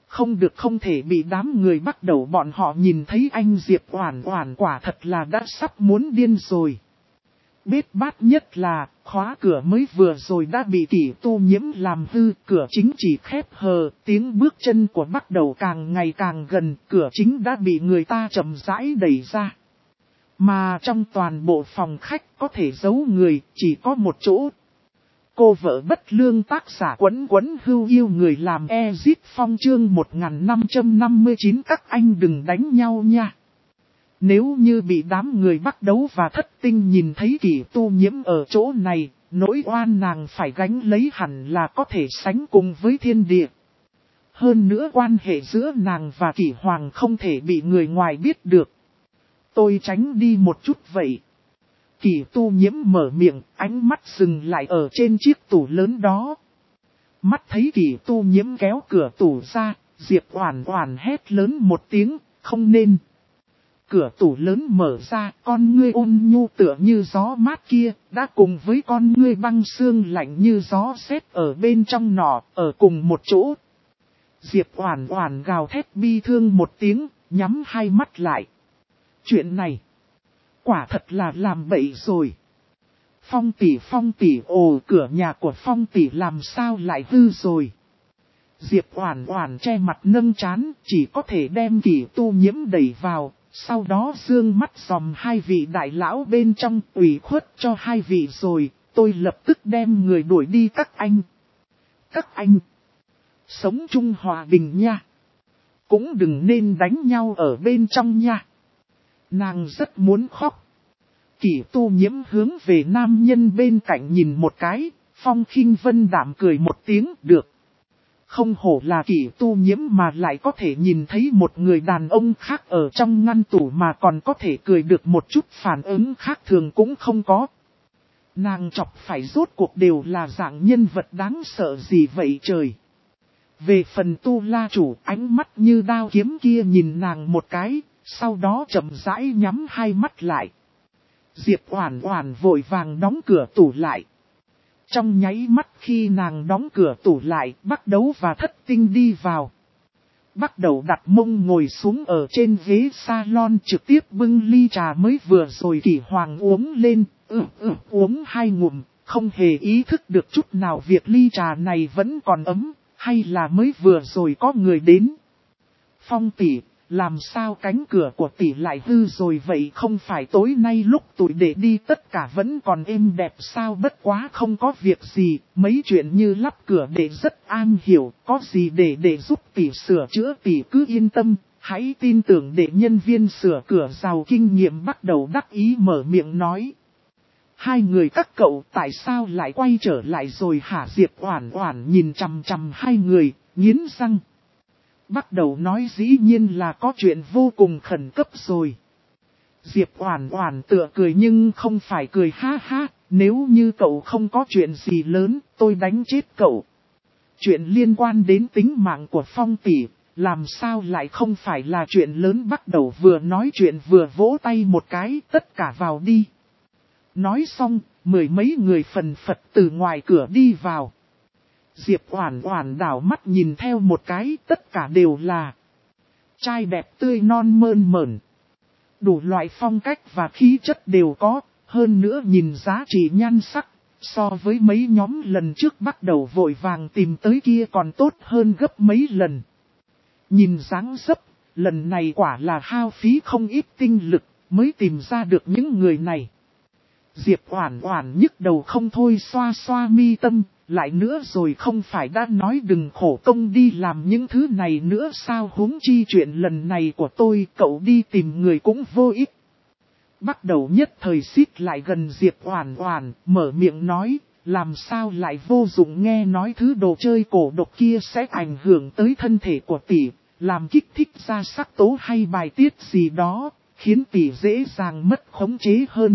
Không được, không thể bị đám người bắt đầu bọn họ nhìn thấy anh Diệp Oản Oản quả thật là đã sắp muốn điên rồi. Bết bát nhất là, khóa cửa mới vừa rồi đã bị Kỷ Tu Nhiễm làm hư, cửa chính chỉ khép hờ, tiếng bước chân của bắt đầu càng ngày càng gần, cửa chính đã bị người ta chậm rãi đẩy ra. Mà trong toàn bộ phòng khách có thể giấu người, chỉ có một chỗ. Cô vợ bất lương tác giả Quấn Quấn Hưu yêu người làm Ezit Phong chương 1559 các anh đừng đánh nhau nha. Nếu như bị đám người bắt đấu và thất tinh nhìn thấy Kỷ Tu Nhiễm ở chỗ này, nỗi oan nàng phải gánh lấy hẳn là có thể sánh cùng với thiên địa. Hơn nữa quan hệ giữa nàng và Kỷ Hoàng không thể bị người ngoài biết được. Tôi tránh đi một chút vậy. Kỷ Tu Nhiễm mở miệng, ánh mắt dừng lại ở trên chiếc tủ lớn đó. Mắt thấy Kỷ Tu Nhiễm kéo cửa tủ ra, Diệp Oản Oản hét lớn một tiếng, không nên. Cửa tủ lớn mở ra, con ngươi ôn nhu tựa như gió mát kia, đã cùng với con ngươi băng xương lạnh như gió sét ở bên trong nọ, ở cùng một chỗ. Diệp Oản Oản gào thét bi thương một tiếng, nhắm hai mắt lại. Chuyện này, quả thật là làm bậy rồi. Phong tỷ, ồ, cửa nhà của Phong tỷ làm sao lại hư rồi. Diệp Oản Oản che mặt nâng trán, chỉ có thể đem Kỷ Tu Nhiễm đẩy vào, sau đó dương mắt dòm hai vị đại lão bên trong, ủy khuất cho hai vị rồi, tôi lập tức đem người đuổi đi các anh. Các anh, sống chung hòa bình nha. Cũng đừng nên đánh nhau ở bên trong nha. Nàng rất muốn khóc. Kỷ Tu Nhiễm hướng về nam nhân bên cạnh nhìn một cái, Phong Khinh Vân đạm cười một tiếng, được. Không hổ là Kỷ Tu Nhiễm mà lại có thể nhìn thấy một người đàn ông khác ở trong ngăn tủ mà còn có thể cười được một chút, phản ứng khác thường cũng không có. Nàng chọc phải rốt cuộc đều là dạng nhân vật đáng sợ gì vậy trời. Về phần Tu La chủ, ánh mắt như đao kiếm kia nhìn nàng một cái, sau đó chậm rãi nhắm hai mắt lại. Diệp Oản Oản vội vàng đóng cửa tủ lại. Trong nháy mắt khi nàng đóng cửa tủ lại, Bắc Đấu và Thất Tinh đi vào. Bắt đầu đặt mông ngồi xuống ở trên ghế salon, trực tiếp bưng ly trà mới vừa rồi Kỷ Hoàng uống lên, uống hai ngụm, không hề ý thức được chút nào việc ly trà này vẫn còn ấm, hay là mới vừa rồi có người đến. Phong tỷ, làm sao cánh cửa của tỷ lại hư rồi vậy, không phải tối nay lúc tụi để đi tất cả vẫn còn êm đẹp sao, bất quá không có việc gì, mấy chuyện như lắp cửa để rất an hiểu, có gì để giúp tỷ sửa chữa tỷ cứ yên tâm, hãy tin tưởng để nhân viên sửa cửa giàu kinh nghiệm bắt đầu đắc ý mở miệng nói. Hai người các cậu tại sao lại quay trở lại rồi hả? Diệp Oản Oản nhìn chằm chằm hai người, nghiến răng. Bắt đầu nói dĩ nhiên là có chuyện vô cùng khẩn cấp rồi. Diệp Oản Oản tựa cười nhưng không phải cười ha ha, nếu như cậu không có chuyện gì lớn, tôi đánh chết cậu. Chuyện liên quan đến tính mạng của Phong tỷ, làm sao lại không phải là chuyện lớn? Bắt đầu vừa nói chuyện vừa vỗ tay một cái, tất cả vào đi. Nói xong, mười mấy người phần phật từ ngoài cửa đi vào. Diệp Oản Oản đảo mắt nhìn theo một cái, tất cả đều là trai đẹp tươi non mơn mởn. Đủ loại phong cách và khí chất đều có, hơn nữa nhìn giá trị nhan sắc, so với mấy nhóm lần trước bắt đầu vội vàng tìm tới kia còn tốt hơn gấp mấy lần. Nhìn dáng dấp, lần này quả là hao phí không ít tinh lực, mới tìm ra được những người này. Diệp Oản Oản nhức đầu không thôi, xoa xoa mi tâm, lại nữa rồi không phải đã nói đừng khổ công đi làm những thứ này nữa sao, huống chi chuyện lần này của tôi, cậu đi tìm người cũng vô ích. Bắt đầu nhất thời xít lại gần Diệp Oản Oản, mở miệng nói, làm sao lại vô dụng, nghe nói thứ đồ chơi cổ độc kia sẽ ảnh hưởng tới thân thể của tỷ, làm kích thích ra sắc tố hay bài tiết gì đó, khiến tỷ dễ dàng mất khống chế hơn.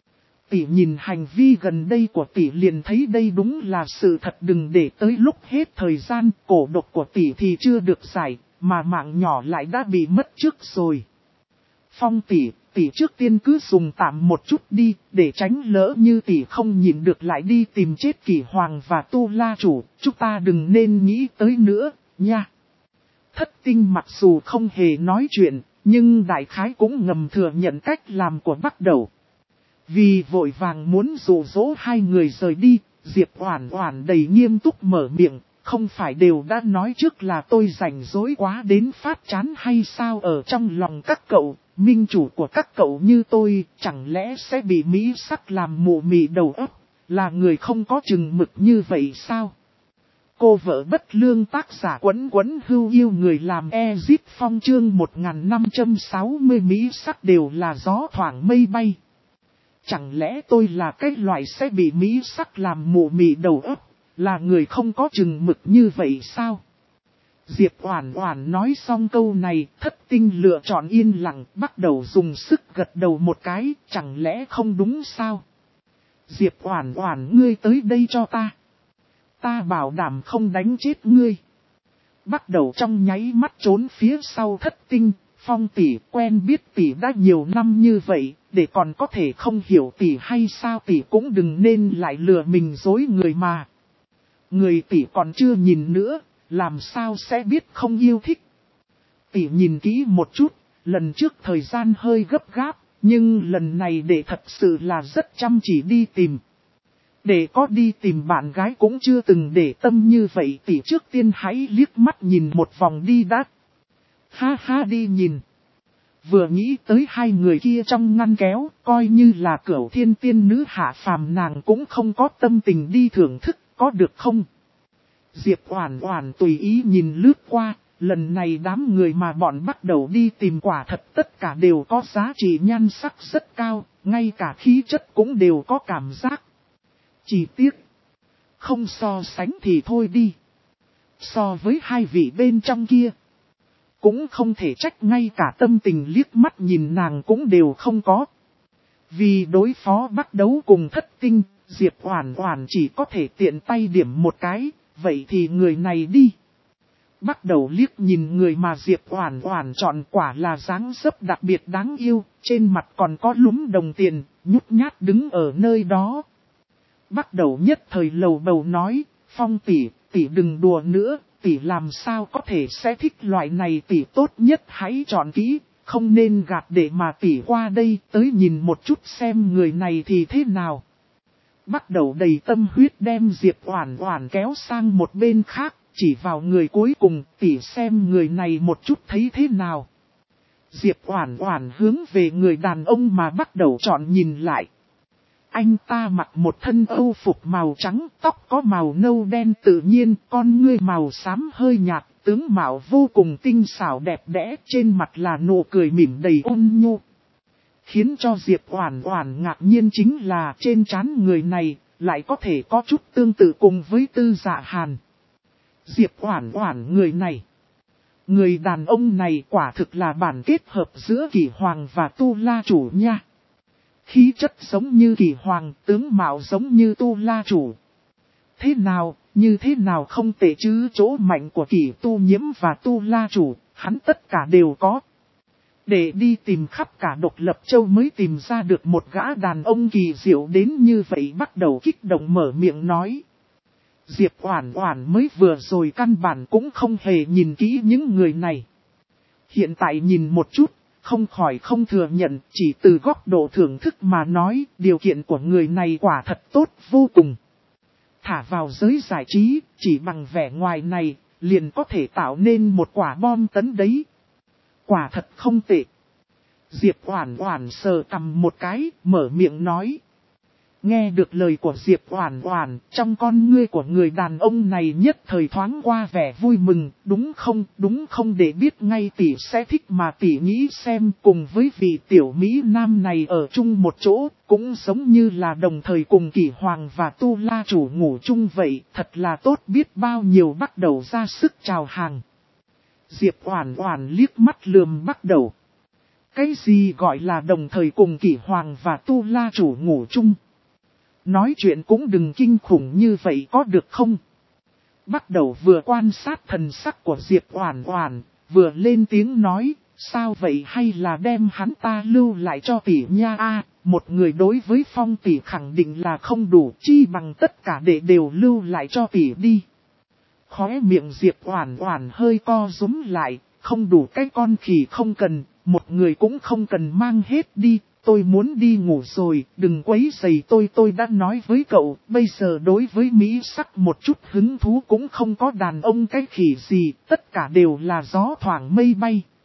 Tỷ nhìn hành vi gần đây của tỷ liền thấy đây đúng là sự thật, đừng để tới lúc hết thời gian cổ độc của tỷ thì chưa được giải, mà mạng nhỏ lại đã bị mất trước rồi. Phong tỷ trước tiên cứ dùng tạm một chút đi, để tránh lỡ như tỷ không nhịn được lại đi tìm chết Kỷ Hoàng và Tu La chủ, chúng ta đừng nên nghĩ tới nữa, nha. Thất Tinh mặc dù không hề nói chuyện, nhưng đại khái cũng ngầm thừa nhận cách làm của Bắc Đầu. Vì vội vàng muốn dụ dỗ hai người rời đi, Diệp Oản Oản đầy nghiêm túc mở miệng, không phải đều đã nói trước là tôi rảnh rỗi quá đến phát chán hay sao, ở trong lòng các cậu, minh chủ của các cậu như tôi, chẳng lẽ sẽ bị mỹ sắc làm mụ mị đầu óc, là người không có chừng mực như vậy sao? Cô vợ bất lương tác giả Quấn Quấn Hưu yêu người làm Ezip Phong chương 1560 mỹ sắc đều là gió thoảng mây bay. Chẳng lẽ tôi là cái loại sẽ bị mỹ sắc làm mụ mị đầu óc, là người không có chừng mực như vậy sao? Diệp Oản Oản nói xong câu này, Thất Tinh lựa chọn yên lặng, bắt đầu dùng sức gật đầu một cái, chẳng lẽ không đúng sao? Diệp Oản Oản, ngươi tới đây cho ta. Ta bảo đảm không đánh chết ngươi. Bắt đầu trong nháy mắt trốn phía sau Thất Tinh. Phong tỷ, quen biết tỷ đã nhiều năm như vậy, để còn có thể không hiểu tỷ hay sao, tỷ cũng đừng nên lại lừa mình dối người mà. Người tỷ còn chưa nhìn nữa, làm sao sẽ biết không yêu thích. Tỷ nhìn kỹ một chút, lần trước thời gian hơi gấp gáp, nhưng lần này để thật sự là rất chăm chỉ đi tìm. Để có đi tìm bạn gái cũng chưa từng để tâm như vậy, tỷ trước tiên hãy liếc mắt nhìn một vòng đi đã. Ha ha, đi nhìn. Vừa nghĩ tới hai người kia trong ngăn kéo, coi như là Cửu Thiên tiên nữ hạ phàm, nàng cũng không có tâm tình đi thưởng thức, có được không? Diệp Oản Oản tùy ý nhìn lướt qua, lần này đám người mà bọn bắt đầu đi tìm quả thật tất cả đều có giá trị nhan sắc rất cao, ngay cả khí chất cũng đều có cảm giác. Chỉ tiếc, không so sánh thì thôi đi. So với hai vị bên trong kia, cũng không thể trách ngay cả tâm tình liếc mắt nhìn nàng cũng đều không có. Vì đối phó Bắc Đấu cùng Thất Tinh, Diệp Oản Oản chỉ có thể tiện tay điểm một cái, vậy thì người này đi. Bắc Đầu liếc nhìn người mà Diệp Oản Oản chọn, quả là dáng dấp đặc biệt đáng yêu, trên mặt còn có lúm đồng tiền, nhút nhát đứng ở nơi đó. Bắc Đầu nhất thời lầu bầu nói, Phong tỷ, tỷ đừng đùa nữa, tỷ làm sao có thể sẽ thích loại này, tỷ tốt nhất hãy chọn kỹ, không nên gạt để mà tỷ qua đây tới nhìn một chút xem người này thì thế nào. Bắc Đầu đầy tâm huyết đem Diệp Oản Oản kéo sang một bên khác, chỉ vào người cuối cùng, tỷ xem người này một chút thấy thế nào. Diệp Oản Oản hướng về người đàn ông mà Bắc Đầu chọn nhìn lại. Anh ta mặc một thân âu phục màu trắng, tóc có màu nâu đen tự nhiên, con ngươi màu xám hơi nhạt, tướng mạo vô cùng tinh xảo đẹp đẽ, trên mặt là nụ cười mỉm đầy ôn nhu. Khiến cho Diệp Oản Oản ngạc nhiên chính là trên trán người này lại có thể có chút tương tự cùng với Tư Dạ Hàn. Diệp Oản Oản, người này, người đàn ông này quả thực là bản kết hợp giữa Kỷ Hoàng và Tu La Chủ nha. Khí chất giống như Kỷ Hoàng, tướng mạo giống như Tu La Chủ. Thế nào, như thế nào không tệ chứ, chỗ mạnh của Kỷ Tu Nhiễm và Tu La Chủ, hắn tất cả đều có. Để đi tìm khắp cả Độc Lập Châu mới tìm ra được một gã đàn ông kỳ diệu đến như vậy, Bắt Đầu kích động mở miệng nói. Diệp Oản Oản mới vừa rồi căn bản cũng không hề nhìn kỹ những người này. Hiện tại nhìn một chút, không khỏi không thừa nhận, chỉ từ góc độ thưởng thức mà nói, điều kiện của người này quả thật tốt vô cùng. Thả vào giới giải trí, chỉ bằng vẻ ngoài này, liền có thể tạo nên một quả bom tấn đấy. Quả thật không tệ. Diệp Oản Oản sờ cằm một cái, mở miệng nói. Nghe được lời của Diệp Oản Oản, trong con ngươi của người đàn ông này nhất thời thoáng qua vẻ vui mừng, đúng không, để biết ngay tỷ sẽ thích mà tỷ nghĩ xem, cùng với vị tiểu Mỹ Nam này ở chung một chỗ, cũng giống như là đồng thời cùng Kỷ Hoàng và Tu La Chủ ngủ chung vậy, thật là tốt biết bao nhiêu. Bắt Đầu ra sức chào hàng. Diệp Oản Oản liếc mắt lườm Bắt Đầu. Cái gì gọi là đồng thời cùng Kỷ Hoàng và Tu La Chủ ngủ chung? Nói chuyện cũng đừng kinh khủng như vậy có được không? Bắt Đầu vừa quan sát thần sắc của Diệp Oản Oản, vừa lên tiếng nói, sao vậy, hay là đem hắn ta lưu lại cho tỷ nha a, một người đối với Phong tỷ khẳng định là không đủ, chi bằng tất cả để đều lưu lại cho tỷ đi. Khóe miệng Diệp Oản Oản hơi co rúm lại, không đủ cái con khỉ không cần, một người cũng không cần mang hết đi, tôi muốn đi ngủ rồi, đừng quấy rầy tôi đã nói với cậu, bây giờ đối với Mỹ sắc một chút hứng thú cũng không có đàn ông cái khỉ gì, tất cả đều là gió thoảng mây bay.